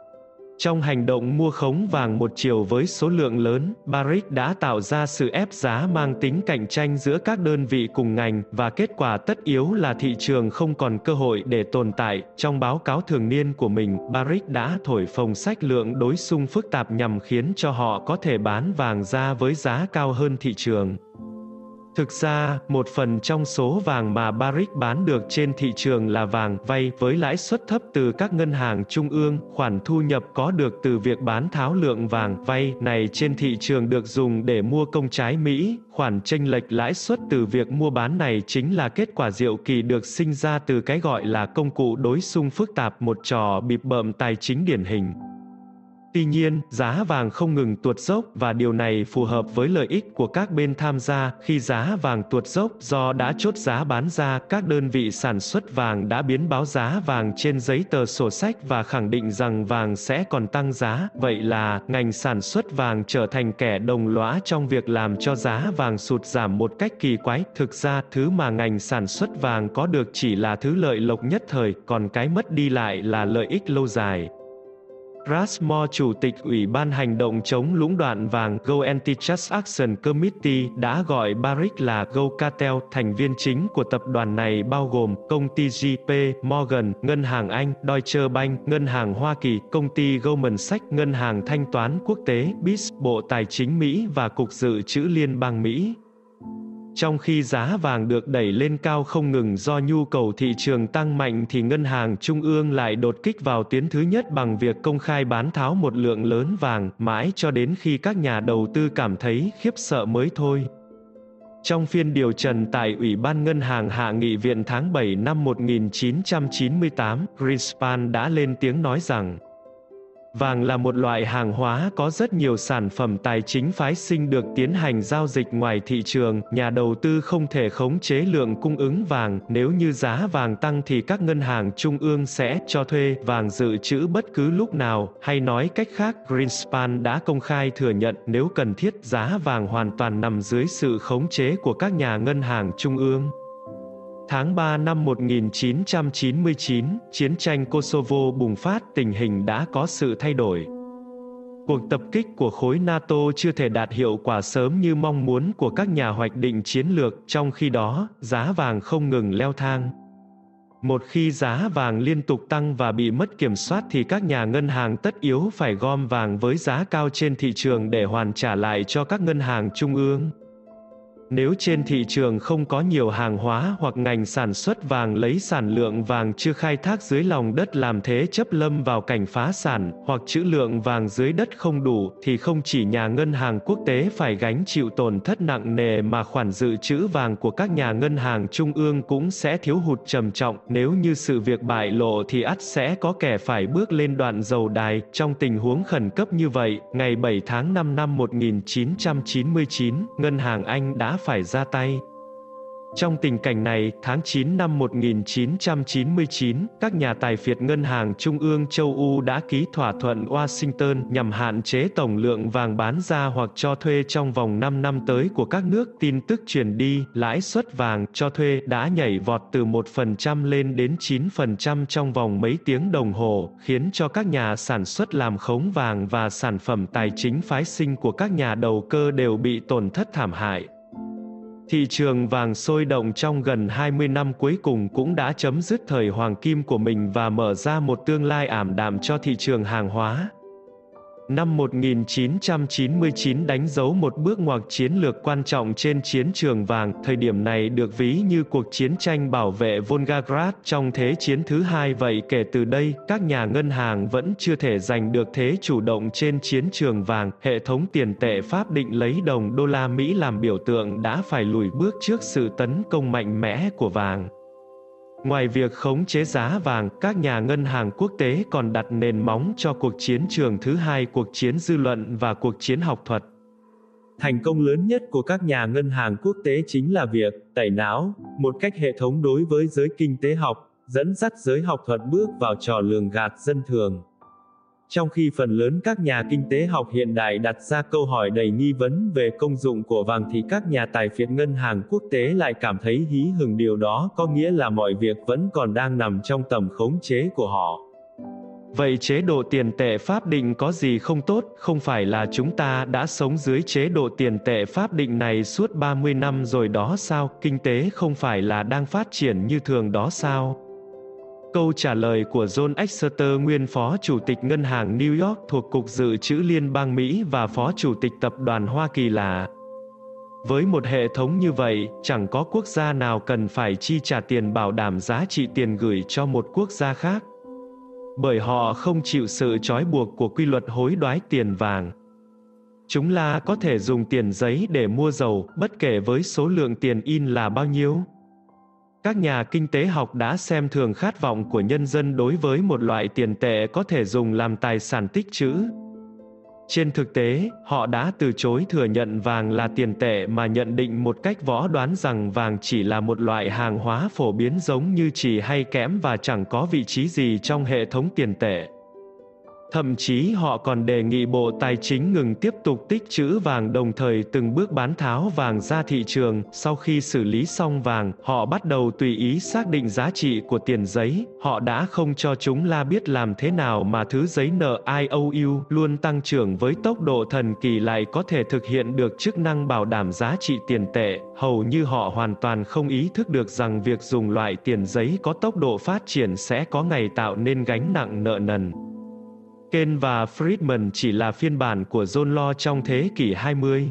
Trong hành động mua khống vàng một chiều với số lượng lớn, Barrick đã tạo ra sự ép giá mang tính cạnh tranh giữa các đơn vị cùng ngành, và kết quả tất yếu là thị trường không còn cơ hội để tồn tại. Trong báo cáo thường niên của mình, Barrick đã thổi phồng sách lượng đối xung phức tạp nhằm khiến cho họ có thể bán vàng ra với giá cao hơn thị trường. Thực ra, một phần trong số vàng mà Barrick bán được trên thị trường là vàng vay với lãi suất thấp từ các ngân hàng trung ương. Khoản thu nhập có được từ việc bán tháo lượng vàng vay này trên thị trường được dùng để mua công trái Mỹ. Khoản chênh lệch lãi suất từ việc mua bán này chính là kết quả diệu kỳ được sinh ra từ cái gọi là công cụ đối xung phức tạp, một trò bịp bợm tài chính điển hình. Tuy nhiên, giá vàng không ngừng tuột dốc, và điều này phù hợp với lợi ích của các bên tham gia. Khi giá vàng tuột dốc do đã chốt giá bán ra, các đơn vị sản xuất vàng đã biến báo giá vàng trên giấy tờ sổ sách và khẳng định rằng vàng sẽ còn tăng giá. Vậy là, ngành sản xuất vàng trở thành kẻ đồng lõa trong việc làm cho giá vàng sụt giảm một cách kỳ quái. Thực ra, thứ mà ngành sản xuất vàng có được chỉ là thứ lợi lộc nhất thời, còn cái mất đi lại là lợi ích lâu dài. Rushmore, Chủ tịch Ủy ban Hành động chống lũng đoạn vàng Gold Antitrust Action Committee, đã gọi Barrick là Gold Cartel. Thành viên chính của tập đoàn này bao gồm công ty JP Morgan, Ngân hàng Anh, Deutsche Bank, Ngân hàng Hoa Kỳ, công ty Goldman Sachs, Ngân hàng Thanh toán Quốc tế, BIS, Bộ Tài chính Mỹ và Cục Dự trữ Liên bang Mỹ. Trong khi giá vàng được đẩy lên cao không ngừng do nhu cầu thị trường tăng mạnh, thì ngân hàng trung ương lại đột kích vào tuyến thứ nhất bằng việc công khai bán tháo một lượng lớn vàng, mãi cho đến khi các nhà đầu tư cảm thấy khiếp sợ mới thôi. Trong phiên điều trần tại Ủy ban Ngân hàng Hạ nghị viện tháng 7 năm 1998, Greenspan đã lên tiếng nói rằng vàng là một loại hàng hóa có rất nhiều sản phẩm tài chính phái sinh được tiến hành giao dịch ngoài thị trường. Nhà đầu tư không thể khống chế lượng cung ứng vàng. Nếu như giá vàng tăng thì các ngân hàng trung ương sẽ cho thuê vàng dự trữ bất cứ lúc nào. Hay nói cách khác, Greenspan đã công khai thừa nhận nếu cần thiết, giá vàng hoàn toàn nằm dưới sự khống chế của các nhà ngân hàng trung ương. Tháng 3 năm 1999, chiến tranh Kosovo bùng phát, tình hình đã có sự thay đổi. Cuộc tập kích của khối NATO chưa thể đạt hiệu quả sớm như mong muốn của các nhà hoạch định chiến lược, trong khi đó, giá vàng không ngừng leo thang. Một khi giá vàng liên tục tăng và bị mất kiểm soát thì các nhà ngân hàng tất yếu phải gom vàng với giá cao trên thị trường để hoàn trả lại cho các ngân hàng trung ương. Nếu trên thị trường không có nhiều hàng hóa hoặc ngành sản xuất vàng lấy sản lượng vàng chưa khai thác dưới lòng đất làm thế chấp lâm vào cảnh phá sản, hoặc trữ lượng vàng dưới đất không đủ, thì không chỉ nhà ngân hàng quốc tế phải gánh chịu tổn thất nặng nề mà khoản dự trữ vàng của các nhà ngân hàng trung ương cũng sẽ thiếu hụt trầm trọng. Nếu như sự việc bại lộ thì ắt sẽ có kẻ phải bước lên đoạn dầu đài. Trong tình huống khẩn cấp như vậy, ngày 7 tháng 5 năm 1999, Ngân hàng Anh đã phải ra tay. Trong tình cảnh này, tháng 9 năm 1999, các nhà tài phiệt ngân hàng trung ương châu Âu đã ký thỏa thuận Washington nhằm hạn chế tổng lượng vàng bán ra hoặc cho thuê trong vòng 5 năm tới của các nước. Tin tức truyền đi, lãi suất vàng cho thuê đã nhảy vọt từ 1% lên đến 9% trong vòng mấy tiếng đồng hồ, khiến cho các nhà sản xuất làm khống vàng và sản phẩm tài chính phái sinh của các nhà đầu cơ đều bị tổn thất thảm hại. Thị trường vàng sôi động trong gần 20 năm cuối cùng cũng đã chấm dứt thời hoàng kim của mình và mở ra một tương lai ảm đạm cho thị trường hàng hóa. Năm 1999 đánh dấu một bước ngoặt chiến lược quan trọng trên chiến trường vàng. Thời điểm này được ví như cuộc chiến tranh bảo vệ Volgograd trong Thế chiến thứ hai. Vậy kể từ đây, các nhà ngân hàng vẫn chưa thể giành được thế chủ động trên chiến trường vàng. Hệ thống tiền tệ pháp định lấy đồng đô la Mỹ làm biểu tượng đã phải lùi bước trước sự tấn công mạnh mẽ của vàng. Ngoài việc khống chế giá vàng, các nhà ngân hàng quốc tế còn đặt nền móng cho cuộc chiến trường thứ hai, cuộc chiến dư luận và cuộc chiến học thuật. Thành công lớn nhất của các nhà ngân hàng quốc tế chính là việc tẩy não, một cách hệ thống đối với giới kinh tế học, dẫn dắt giới học thuật bước vào trò lường gạt dân thường. Trong khi phần lớn các nhà kinh tế học hiện đại đặt ra câu hỏi đầy nghi vấn về công dụng của vàng thì các nhà tài phiệt ngân hàng quốc tế lại cảm thấy hí hửng, điều đó có nghĩa là mọi việc vẫn còn đang nằm trong tầm khống chế của họ. Vậy chế độ tiền tệ pháp định có gì không tốt? Không phải là chúng ta đã sống dưới chế độ tiền tệ pháp định này suốt 30 năm rồi đó sao? Kinh tế không phải là đang phát triển như thường đó sao? Câu trả lời của John Exeter, nguyên Phó Chủ tịch Ngân hàng New York thuộc Cục Dự trữ Liên bang Mỹ và Phó Chủ tịch Tập đoàn Hoa Kỳ là: với một hệ thống như vậy, chẳng có quốc gia nào cần phải chi trả tiền bảo đảm giá trị tiền gửi cho một quốc gia khác, bởi họ không chịu sự trói buộc của quy luật hối đoái tiền vàng. Chúng là có thể dùng tiền giấy để mua dầu, bất kể với số lượng tiền in là bao nhiêu. Các nhà kinh tế học đã xem thường khát vọng của nhân dân đối với một loại tiền tệ có thể dùng làm tài sản tích trữ. Trên thực tế, họ đã từ chối thừa nhận vàng là tiền tệ mà nhận định một cách võ đoán rằng vàng chỉ là một loại hàng hóa phổ biến giống như chì hay kẽm và chẳng có vị trí gì trong hệ thống tiền tệ. Thậm chí họ còn đề nghị Bộ Tài chính ngừng tiếp tục tích trữ vàng, đồng thời từng bước bán tháo vàng ra thị trường. Sau khi xử lý xong vàng, họ bắt đầu tùy ý xác định giá trị của tiền giấy. Họ đã không cho chúng là biết làm thế nào mà thứ giấy nợ IOU luôn tăng trưởng với tốc độ thần kỳ lại có thể thực hiện được chức năng bảo đảm giá trị tiền tệ. Hầu như họ hoàn toàn không ý thức được rằng việc dùng loại tiền giấy có tốc độ phát triển sẽ có ngày tạo nên gánh nặng nợ nần. Keynes và Friedman chỉ là phiên bản của John Law trong thế kỷ 20.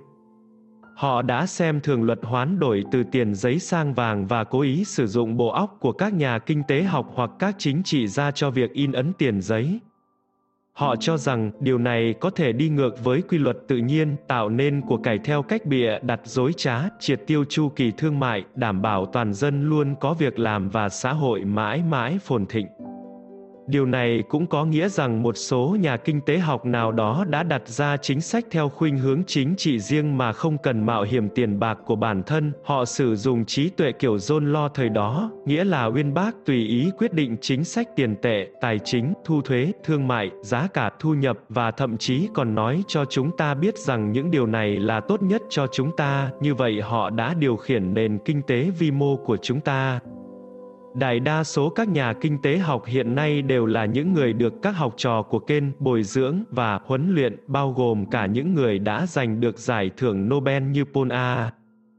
Họ đã xem thường luật hoán đổi từ tiền giấy sang vàng và cố ý sử dụng bộ óc của các nhà kinh tế học hoặc các chính trị gia cho việc in ấn tiền giấy. Họ cho rằng điều này có thể đi ngược với quy luật tự nhiên, tạo nên của cải theo cách bịa đặt dối trá, triệt tiêu chu kỳ thương mại, đảm bảo toàn dân luôn có việc làm và xã hội mãi mãi phồn thịnh. Điều này cũng có nghĩa rằng một số nhà kinh tế học nào đó đã đặt ra chính sách theo khuynh hướng chính trị riêng mà không cần mạo hiểm tiền bạc của bản thân. Họ sử dụng trí tuệ kiểu John Law thời đó, nghĩa là uyên bác tùy ý quyết định chính sách tiền tệ, tài chính, thu thuế, thương mại, giá cả, thu nhập và thậm chí còn nói cho chúng ta biết rằng những điều này là tốt nhất cho chúng ta. Như vậy họ đã điều khiển nền kinh tế vi mô của chúng ta. Đại đa số các nhà kinh tế học hiện nay đều là những người được các học trò của Keynes bồi dưỡng và huấn luyện, bao gồm cả những người đã giành được giải thưởng Nobel như Paul A.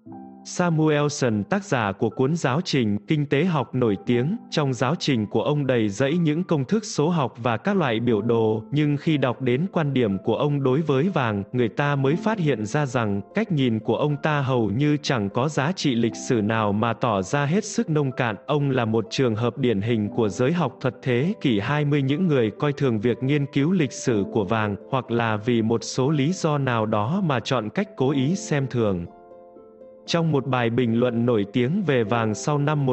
Samuelson, tác giả của cuốn giáo trình kinh tế học nổi tiếng. Trong giáo trình của ông đầy rẫy những công thức số học và các loại biểu đồ, nhưng khi đọc đến quan điểm của ông đối với vàng, người ta mới phát hiện ra rằng cách nhìn của ông ta hầu như chẳng có giá trị lịch sử nào mà tỏ ra hết sức nông cạn. Ông là một trường hợp điển hình của giới học thuật thế kỷ 20, những người coi thường việc nghiên cứu lịch sử của vàng, hoặc là vì một số lý do nào đó mà chọn cách cố ý xem thường. Trong một bài bình luận nổi tiếng về vàng sau năm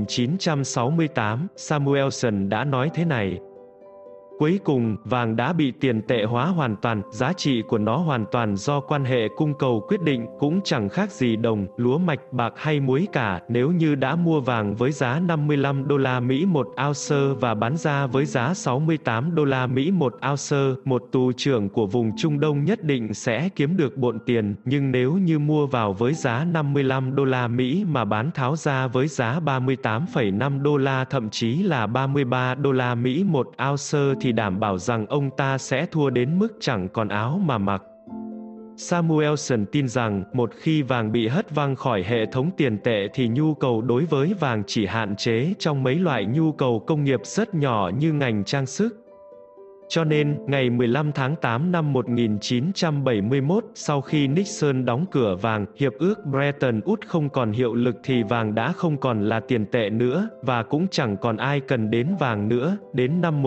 1968, Samuelson đã nói thế này: cuối cùng, vàng đã bị tiền tệ hóa hoàn toàn, giá trị của nó hoàn toàn do quan hệ cung cầu quyết định, cũng chẳng khác gì đồng, lúa mạch, bạc hay muối cả. Nếu như đã mua vàng với giá 55 đô la Mỹ một ounce và bán ra với giá 68 đô la Mỹ một ounce, một tù trưởng của vùng Trung Đông nhất định sẽ kiếm được bộn tiền, nhưng nếu như mua vào với giá 55 đô la Mỹ mà bán tháo ra với giá 38,5 đô la thậm chí là 33 đô la Mỹ một ounce thì đảm bảo rằng ông ta sẽ thua đến mức chẳng còn áo mà mặc. Samuelson tin rằng, một khi vàng bị hất văng khỏi hệ thống tiền tệ thì nhu cầu đối với vàng chỉ hạn chế trong mấy loại nhu cầu công nghiệp rất nhỏ như ngành trang sức. Cho nên, ngày 15 tháng 8 năm 1971, sau khi Nixon đóng cửa vàng, hiệp ước Bretton Woods không còn hiệu lực thì vàng đã không còn là tiền tệ nữa, và cũng chẳng còn ai cần đến vàng nữa. Đến năm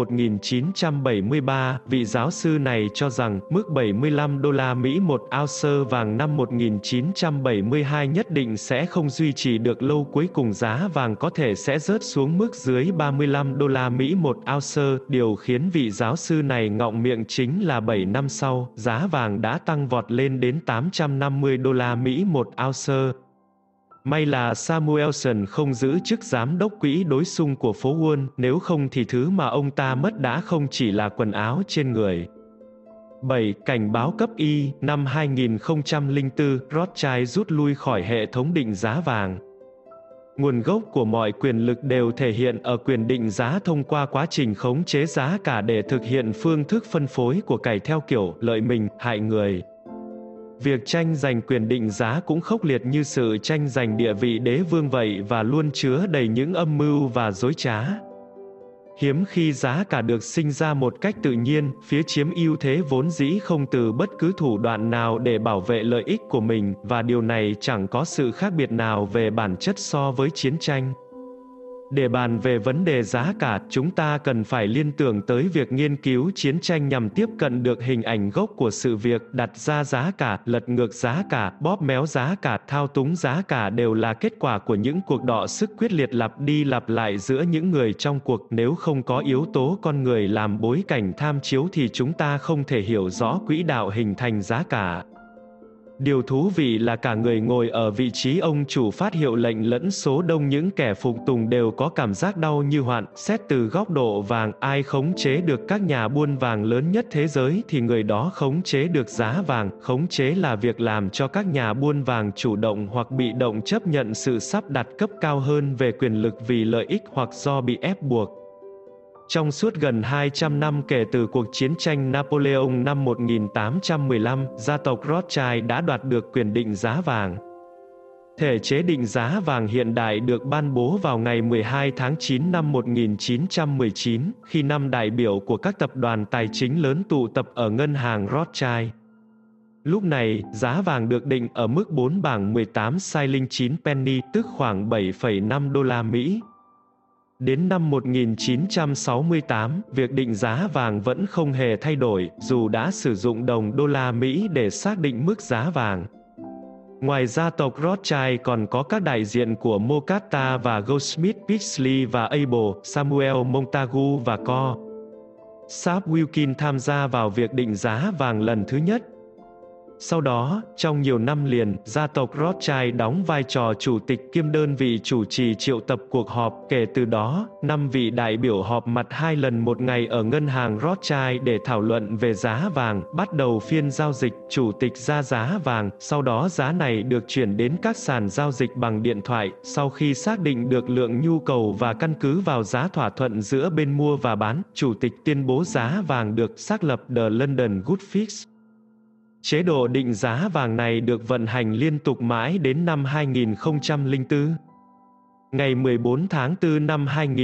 1973, vị giáo sư này cho rằng, mức 75 đô la Mỹ một ounce vàng năm 1972 nhất định sẽ không duy trì được lâu, cuối cùng giá vàng có thể sẽ rớt xuống mức dưới 35 đô la Mỹ một ounce, điều khiến vị giáo sư sư này ngọng miệng chính là 7 năm sau, giá vàng đã tăng vọt lên đến 850 đô la Mỹ một ounce. May là Samuelson không giữ chức giám đốc quỹ đối xung của phố Wall, nếu không thì thứ mà ông ta mất đã không chỉ là quần áo trên người. 7. Cảnh báo cấp Y. Năm 2004, Rothschild rút lui khỏi hệ thống định giá vàng. Nguồn gốc của mọi quyền lực đều thể hiện ở quyền định giá thông qua quá trình khống chế giá cả để thực hiện phương thức phân phối của cải theo kiểu lợi mình, hại người. Việc tranh giành quyền định giá cũng khốc liệt như sự tranh giành địa vị đế vương vậy và luôn chứa đầy những âm mưu và dối trá. Hiếm khi giá cả được sinh ra một cách tự nhiên, phía chiếm ưu thế vốn dĩ không từ bất cứ thủ đoạn nào để bảo vệ lợi ích của mình, và điều này chẳng có sự khác biệt nào về bản chất so với chiến tranh. Để bàn về vấn đề giá cả, chúng ta cần phải liên tưởng tới việc nghiên cứu chiến tranh nhằm tiếp cận được hình ảnh gốc của sự việc. Đặt ra giá cả, lật ngược giá cả, bóp méo giá cả, thao túng giá cả đều là kết quả của những cuộc đọ sức quyết liệt lặp đi lặp lại giữa những người trong cuộc. Nếu không có yếu tố con người làm bối cảnh tham chiếu thì chúng ta không thể hiểu rõ quỹ đạo hình thành giá cả. Điều thú vị là cả người ngồi ở vị trí ông chủ phát hiệu lệnh lẫn số đông những kẻ phục tùng đều có cảm giác đau như hoạn. Xét từ góc độ vàng, ai khống chế được các nhà buôn vàng lớn nhất thế giới thì người đó khống chế được giá vàng. Khống chế là việc làm cho các nhà buôn vàng chủ động hoặc bị động chấp nhận sự sắp đặt cấp cao hơn về quyền lực vì lợi ích hoặc do bị ép buộc. Trong suốt gần 200 năm kể từ cuộc chiến tranh Napoleon năm 1815, gia tộc Rothschild đã đoạt được quyền định giá vàng. Thể chế định giá vàng hiện đại được ban bố vào ngày 12 tháng 9 năm 1919, khi 5 đại biểu của các tập đoàn tài chính lớn tụ tập ở ngân hàng Rothschild. Lúc này, giá vàng được định ở mức 4 bảng 18 shilling 9 penny, tức khoảng 7,5 đô la Mỹ. Đến năm 1968, việc định giá vàng vẫn không hề thay đổi, dù đã sử dụng đồng đô la Mỹ để xác định mức giá vàng. Ngoài gia tộc Rothschild còn có các đại diện của Mocatta và Goldsmith, Paisley và Abel, Samuel Montagu và Co. Sharp Wilkin tham gia vào việc định giá vàng lần thứ nhất. Sau đó, trong nhiều năm liền, gia tộc Rothschild đóng vai trò chủ tịch kiêm đơn vị chủ trì triệu tập cuộc họp. Kể từ đó, 5 vị đại biểu họp mặt 2 lần một ngày ở ngân hàng Rothschild để thảo luận về giá vàng. Bắt đầu phiên giao dịch, chủ tịch ra giá vàng, sau đó giá này được chuyển đến các sàn giao dịch bằng điện thoại. Sau khi xác định được lượng nhu cầu và căn cứ vào giá thỏa thuận giữa bên mua và bán, chủ tịch tuyên bố giá vàng được xác lập The London Good Fix. Chế độ định giá vàng này được vận hành liên tục mãi đến năm 2004. Ngày 14 tháng 4 năm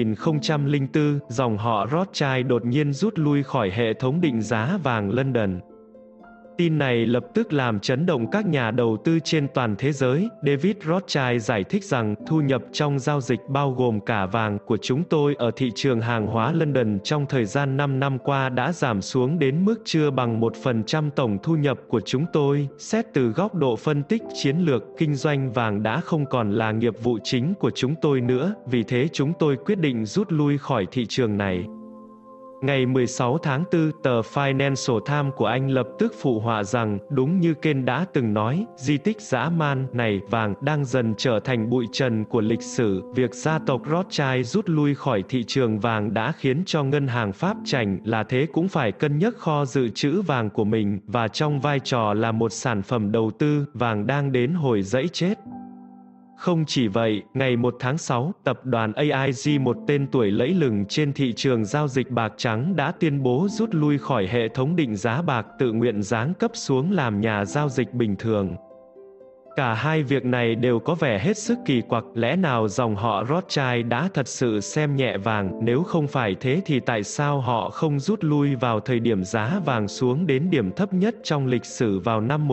2004, dòng họ Rothschild đột nhiên rút lui khỏi hệ thống định giá vàng London. Tin này lập tức làm chấn động các nhà đầu tư trên toàn thế giới. David Rothschild giải thích rằng, thu nhập trong giao dịch bao gồm cả vàng của chúng tôi ở thị trường hàng hóa London trong thời gian 5 năm qua đã giảm xuống đến mức chưa bằng 1% tổng thu nhập của chúng tôi. Xét từ góc độ phân tích chiến lược, kinh doanh vàng đã không còn là nghiệp vụ chính của chúng tôi nữa, vì thế chúng tôi quyết định rút lui khỏi thị trường này. Ngày 16 tháng 4, tờ Financial Times của Anh lập tức phụ họa rằng, đúng như Keynes đã từng nói, di tích dã man này, vàng, đang dần trở thành bụi trần của lịch sử. Việc gia tộc Rothschild rút lui khỏi thị trường vàng đã khiến cho ngân hàng Pháp chảnh là thế cũng phải cân nhắc kho dự trữ vàng của mình, và trong vai trò là một sản phẩm đầu tư, vàng đang đến hồi dẫy chết. Không chỉ vậy, ngày 1 tháng 6, tập đoàn AIG, một tên tuổi lẫy lừng trên thị trường giao dịch bạc trắng, đã tuyên bố rút lui khỏi hệ thống định giá bạc, tự nguyện giáng cấp xuống làm nhà giao dịch bình thường. Cả hai việc này đều có vẻ hết sức kỳ quặc. Lẽ nào dòng họ Rothschild đã thật sự xem nhẹ vàng? Nếu không phải thế thì tại sao họ không rút lui vào thời điểm giá vàng xuống đến điểm thấp nhất trong lịch sử vào năm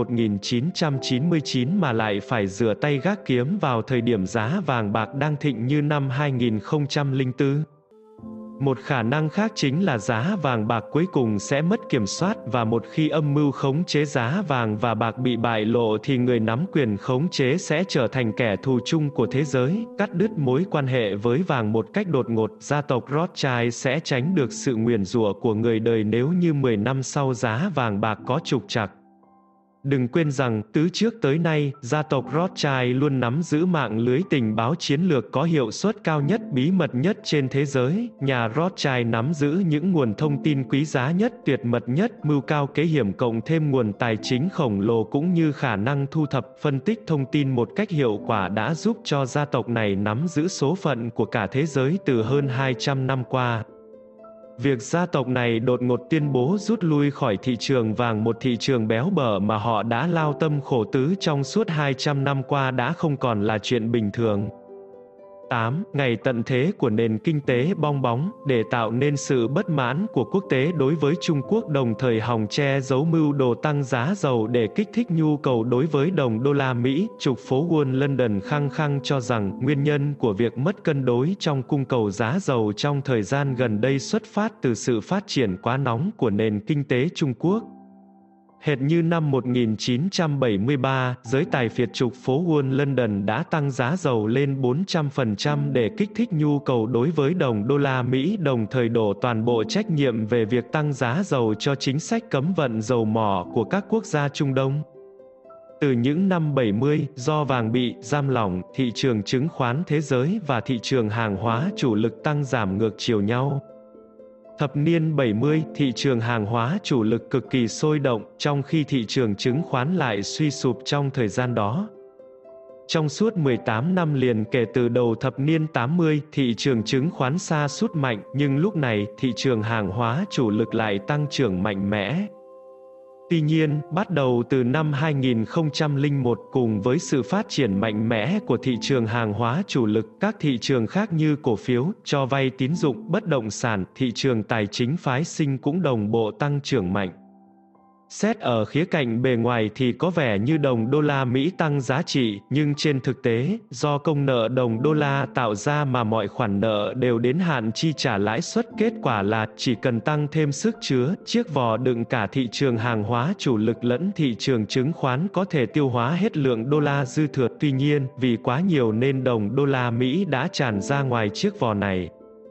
1999 mà lại phải rửa tay gác kiếm vào thời điểm giá vàng bạc đang thịnh như năm 2004? Một khả năng khác chính là giá vàng bạc cuối cùng sẽ mất kiểm soát, và một khi âm mưu khống chế giá vàng và bạc bị bại lộ thì người nắm quyền khống chế sẽ trở thành kẻ thù chung của thế giới, cắt đứt mối quan hệ với vàng một cách đột ngột. Gia tộc Rothschild sẽ tránh được sự nguyền rủa của người đời nếu như 10 năm sau giá vàng bạc có trục trặc. Đừng quên rằng, từ trước tới nay, gia tộc Rothschild luôn nắm giữ mạng lưới tình báo chiến lược có hiệu suất cao nhất, bí mật nhất trên thế giới. Nhà Rothschild nắm giữ những nguồn thông tin quý giá nhất, tuyệt mật nhất, mưu cao kế hiểm cộng thêm nguồn tài chính khổng lồ cũng như khả năng thu thập, phân tích thông tin một cách hiệu quả đã giúp cho gia tộc này nắm giữ số phận của cả thế giới từ hơn 200 năm qua. Việc gia tộc này đột ngột tuyên bố rút lui khỏi thị trường vàng, một thị trường béo bở mà họ đã lao tâm khổ tứ trong suốt 200 năm qua, đã không còn là chuyện bình thường. 8. Ngày tận thế của nền kinh tế bong bóng, để tạo nên sự bất mãn của quốc tế đối với Trung Quốc, đồng thời hòng che giấu mưu đồ tăng giá dầu để kích thích nhu cầu đối với đồng đô la Mỹ. Trục phố Wall London khăng khăng cho rằng nguyên nhân của việc mất cân đối trong cung cầu giá dầu trong thời gian gần đây xuất phát từ sự phát triển quá nóng của nền kinh tế Trung Quốc. Hệt như năm 1973, giới tài phiệt trục phố Wall London đã tăng giá dầu lên 400% để kích thích nhu cầu đối với đồng đô la Mỹ, đồng thời đổ toàn bộ trách nhiệm về việc tăng giá dầu cho chính sách cấm vận dầu mỏ của các quốc gia Trung Đông. Từ những năm 70, do vàng bị giam lỏng, thị trường chứng khoán thế giới và thị trường hàng hóa chủ lực tăng giảm ngược chiều nhau. Thập niên 70, thị trường hàng hóa chủ lực cực kỳ sôi động, trong khi thị trường chứng khoán lại suy sụp trong thời gian đó. Trong suốt 18 năm liền kể từ đầu thập niên 80, thị trường chứng khoán sa sút mạnh, nhưng lúc này, thị trường hàng hóa chủ lực lại tăng trưởng mạnh mẽ. Tuy nhiên, bắt đầu từ năm 2001, cùng với sự phát triển mạnh mẽ của thị trường hàng hóa chủ lực, các thị trường khác như cổ phiếu, cho vay tín dụng, bất động sản, thị trường tài chính phái sinh cũng đồng bộ tăng trưởng mạnh. Xét ở khía cạnh bề ngoài thì có vẻ như đồng đô la Mỹ tăng giá trị, nhưng trên thực tế, do công nợ đồng đô la tạo ra mà mọi khoản nợ đều đến hạn chi trả lãi suất, kết quả là chỉ cần tăng thêm sức chứa, chiếc vò đựng cả thị trường hàng hóa chủ lực lẫn thị trường chứng khoán có thể tiêu hóa hết lượng đô la dư thừa. Tuy nhiên, vì quá nhiều nên đồng đô la Mỹ đã tràn ra ngoài chiếc vò này.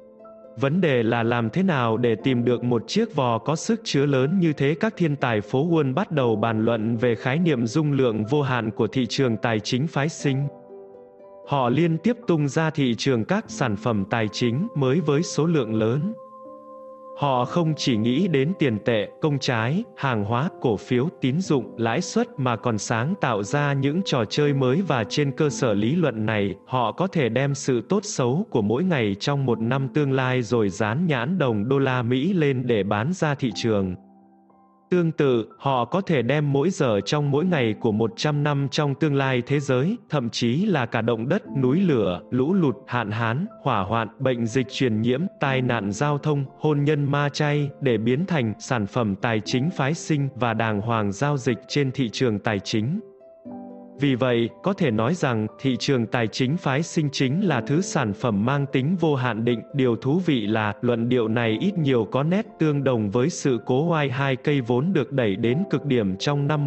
Vấn đề là làm thế nào để tìm được một chiếc vò có sức chứa lớn như thế? Các thiên tài phố Wall bắt đầu bàn luận về khái niệm dung lượng vô hạn của thị trường tài chính phái sinh. Họ liên tiếp tung ra thị trường các sản phẩm tài chính mới với số lượng lớn. Họ không chỉ nghĩ đến tiền tệ, công trái, hàng hóa, cổ phiếu, tín dụng, lãi suất mà còn sáng tạo ra những trò chơi mới, và trên cơ sở lý luận này, họ có thể đem sự tốt xấu của mỗi ngày trong một năm tương lai rồi dán nhãn đồng đô la Mỹ lên để bán ra thị trường. Tương tự, họ có thể đem mỗi giờ trong mỗi ngày của 100 năm trong tương lai thế giới, thậm chí là cả động đất, núi lửa, lũ lụt, hạn hán, hỏa hoạn, bệnh dịch truyền nhiễm, tai nạn giao thông, hôn nhân ma chay, để biến thành sản phẩm tài chính phái sinh và đàng hoàng giao dịch trên thị trường tài chính. Vì vậy, có thể nói rằng, thị trường tài chính phái sinh chính là thứ sản phẩm mang tính vô hạn định. Điều thú vị là, luận điệu này ít nhiều có nét tương đồng với sự cố oai hai cây vốn được đẩy đến cực điểm trong năm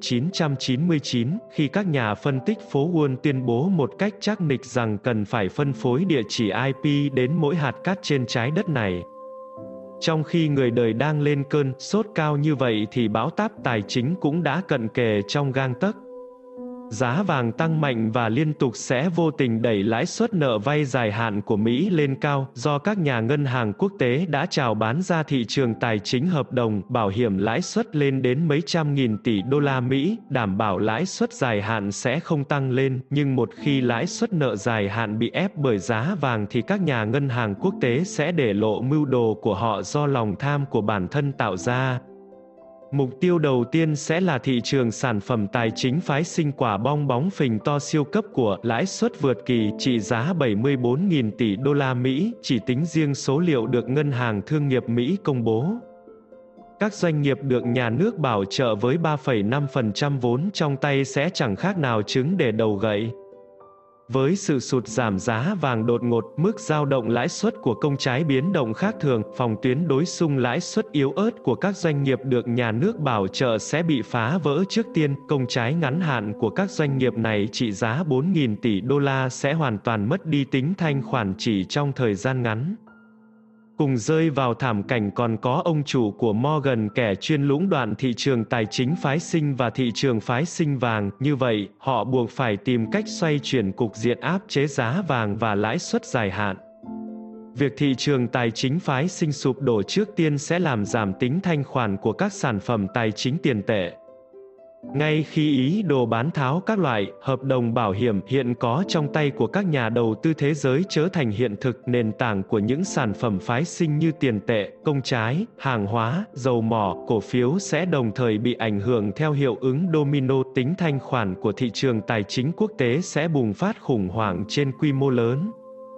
1999, khi các nhà phân tích phố Wall tuyên bố một cách chắc nịch rằng cần phải phân phối địa chỉ IP đến mỗi hạt cát trên trái đất này. Trong khi người đời đang lên cơn sốt cao như vậy thì bão táp tài chính cũng đã cận kề trong gang tấc. Giá vàng tăng mạnh và liên tục sẽ vô tình đẩy lãi suất nợ vay dài hạn của Mỹ lên cao, do các nhà ngân hàng quốc tế đã chào bán ra thị trường tài chính hợp đồng, bảo hiểm lãi suất lên đến mấy trăm nghìn tỷ đô la Mỹ, đảm bảo lãi suất dài hạn sẽ không tăng lên, nhưng một khi lãi suất nợ dài hạn bị ép bởi giá vàng thì các nhà ngân hàng quốc tế sẽ để lộ mưu đồ của họ do lòng tham của bản thân tạo ra. Mục tiêu đầu tiên sẽ là thị trường sản phẩm tài chính phái sinh quả bong bóng phình to siêu cấp của lãi suất vượt kỳ, trị giá 74.000 tỷ đô la Mỹ, chỉ tính riêng số liệu được Ngân hàng Thương nghiệp Mỹ công bố. Các doanh nghiệp được nhà nước bảo trợ với 3,5% vốn trong tay sẽ chẳng khác nào trứng để đầu gậy. Với sự sụt giảm giá vàng đột ngột, mức dao động lãi suất của công trái biến động khác thường, phòng tuyến đối xung lãi suất yếu ớt của các doanh nghiệp được nhà nước bảo trợ sẽ bị phá vỡ trước tiên. Công trái ngắn hạn của các doanh nghiệp này trị giá 4.000 tỷ đô la sẽ hoàn toàn mất đi tính thanh khoản chỉ trong thời gian ngắn. Cùng rơi vào thảm cảnh còn có ông chủ của Morgan, kẻ chuyên lũng đoạn thị trường tài chính phái sinh và thị trường phái sinh vàng. Như vậy, họ buộc phải tìm cách xoay chuyển cục diện áp chế giá vàng và lãi suất dài hạn. Việc thị trường tài chính phái sinh sụp đổ trước tiên sẽ làm giảm tính thanh khoản của các sản phẩm tài chính tiền tệ. Ngay khi ý đồ bán tháo các loại hợp đồng bảo hiểm hiện có trong tay của các nhà đầu tư thế giới trở thành hiện thực, nền tảng của những sản phẩm phái sinh như tiền tệ, công trái, hàng hóa, dầu mỏ, cổ phiếu sẽ đồng thời bị ảnh hưởng theo hiệu ứng domino. Tính thanh khoản của thị trường tài chính quốc tế sẽ bùng phát khủng hoảng trên quy mô lớn.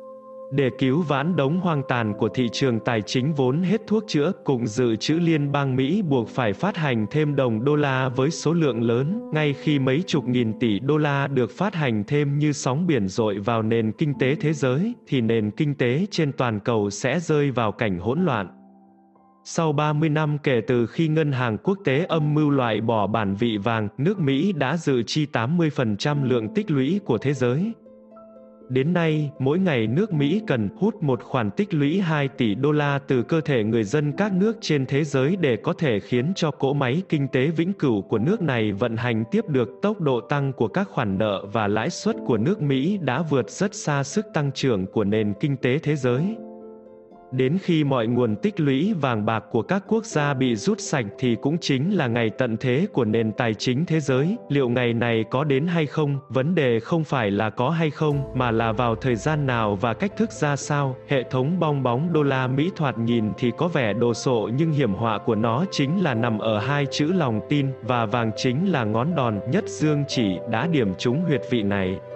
Để cứu vãn đống hoang tàn của thị trường tài chính vốn hết thuốc chữa, Cục Dự trữ Liên bang Mỹ buộc phải phát hành thêm đồng đô la với số lượng lớn, ngay khi mấy chục nghìn tỷ đô la được phát hành thêm như sóng biển dội vào nền kinh tế thế giới, thì nền kinh tế trên toàn cầu sẽ rơi vào cảnh hỗn loạn. Sau 30 năm kể từ khi Ngân hàng Quốc tế âm mưu loại bỏ bản vị vàng, nước Mỹ đã dự chi 80% lượng tích lũy của thế giới. Đến nay, mỗi ngày nước Mỹ cần hút một khoản tích lũy 2 tỷ đô la từ cơ thể người dân các nước trên thế giới để có thể khiến cho cỗ máy kinh tế vĩnh cửu của nước này vận hành tiếp được. Tốc độ tăng của các khoản nợ và lãi suất của nước Mỹ đã vượt rất xa sức tăng trưởng của nền kinh tế thế giới. Đến khi mọi nguồn tích lũy vàng bạc của các quốc gia bị rút sạch thì cũng chính là ngày tận thế của nền tài chính thế giới. Liệu ngày này có đến hay không? Vấn đề không phải là có hay không, mà là vào thời gian nào và cách thức ra sao. Hệ thống bong bóng đô la Mỹ thoạt nhìn thì có vẻ đồ sộ, nhưng hiểm họa của nó chính là nằm ở hai chữ lòng tin, và vàng chính là ngón đòn nhất dương chỉ đã điểm trúng huyệt vị này.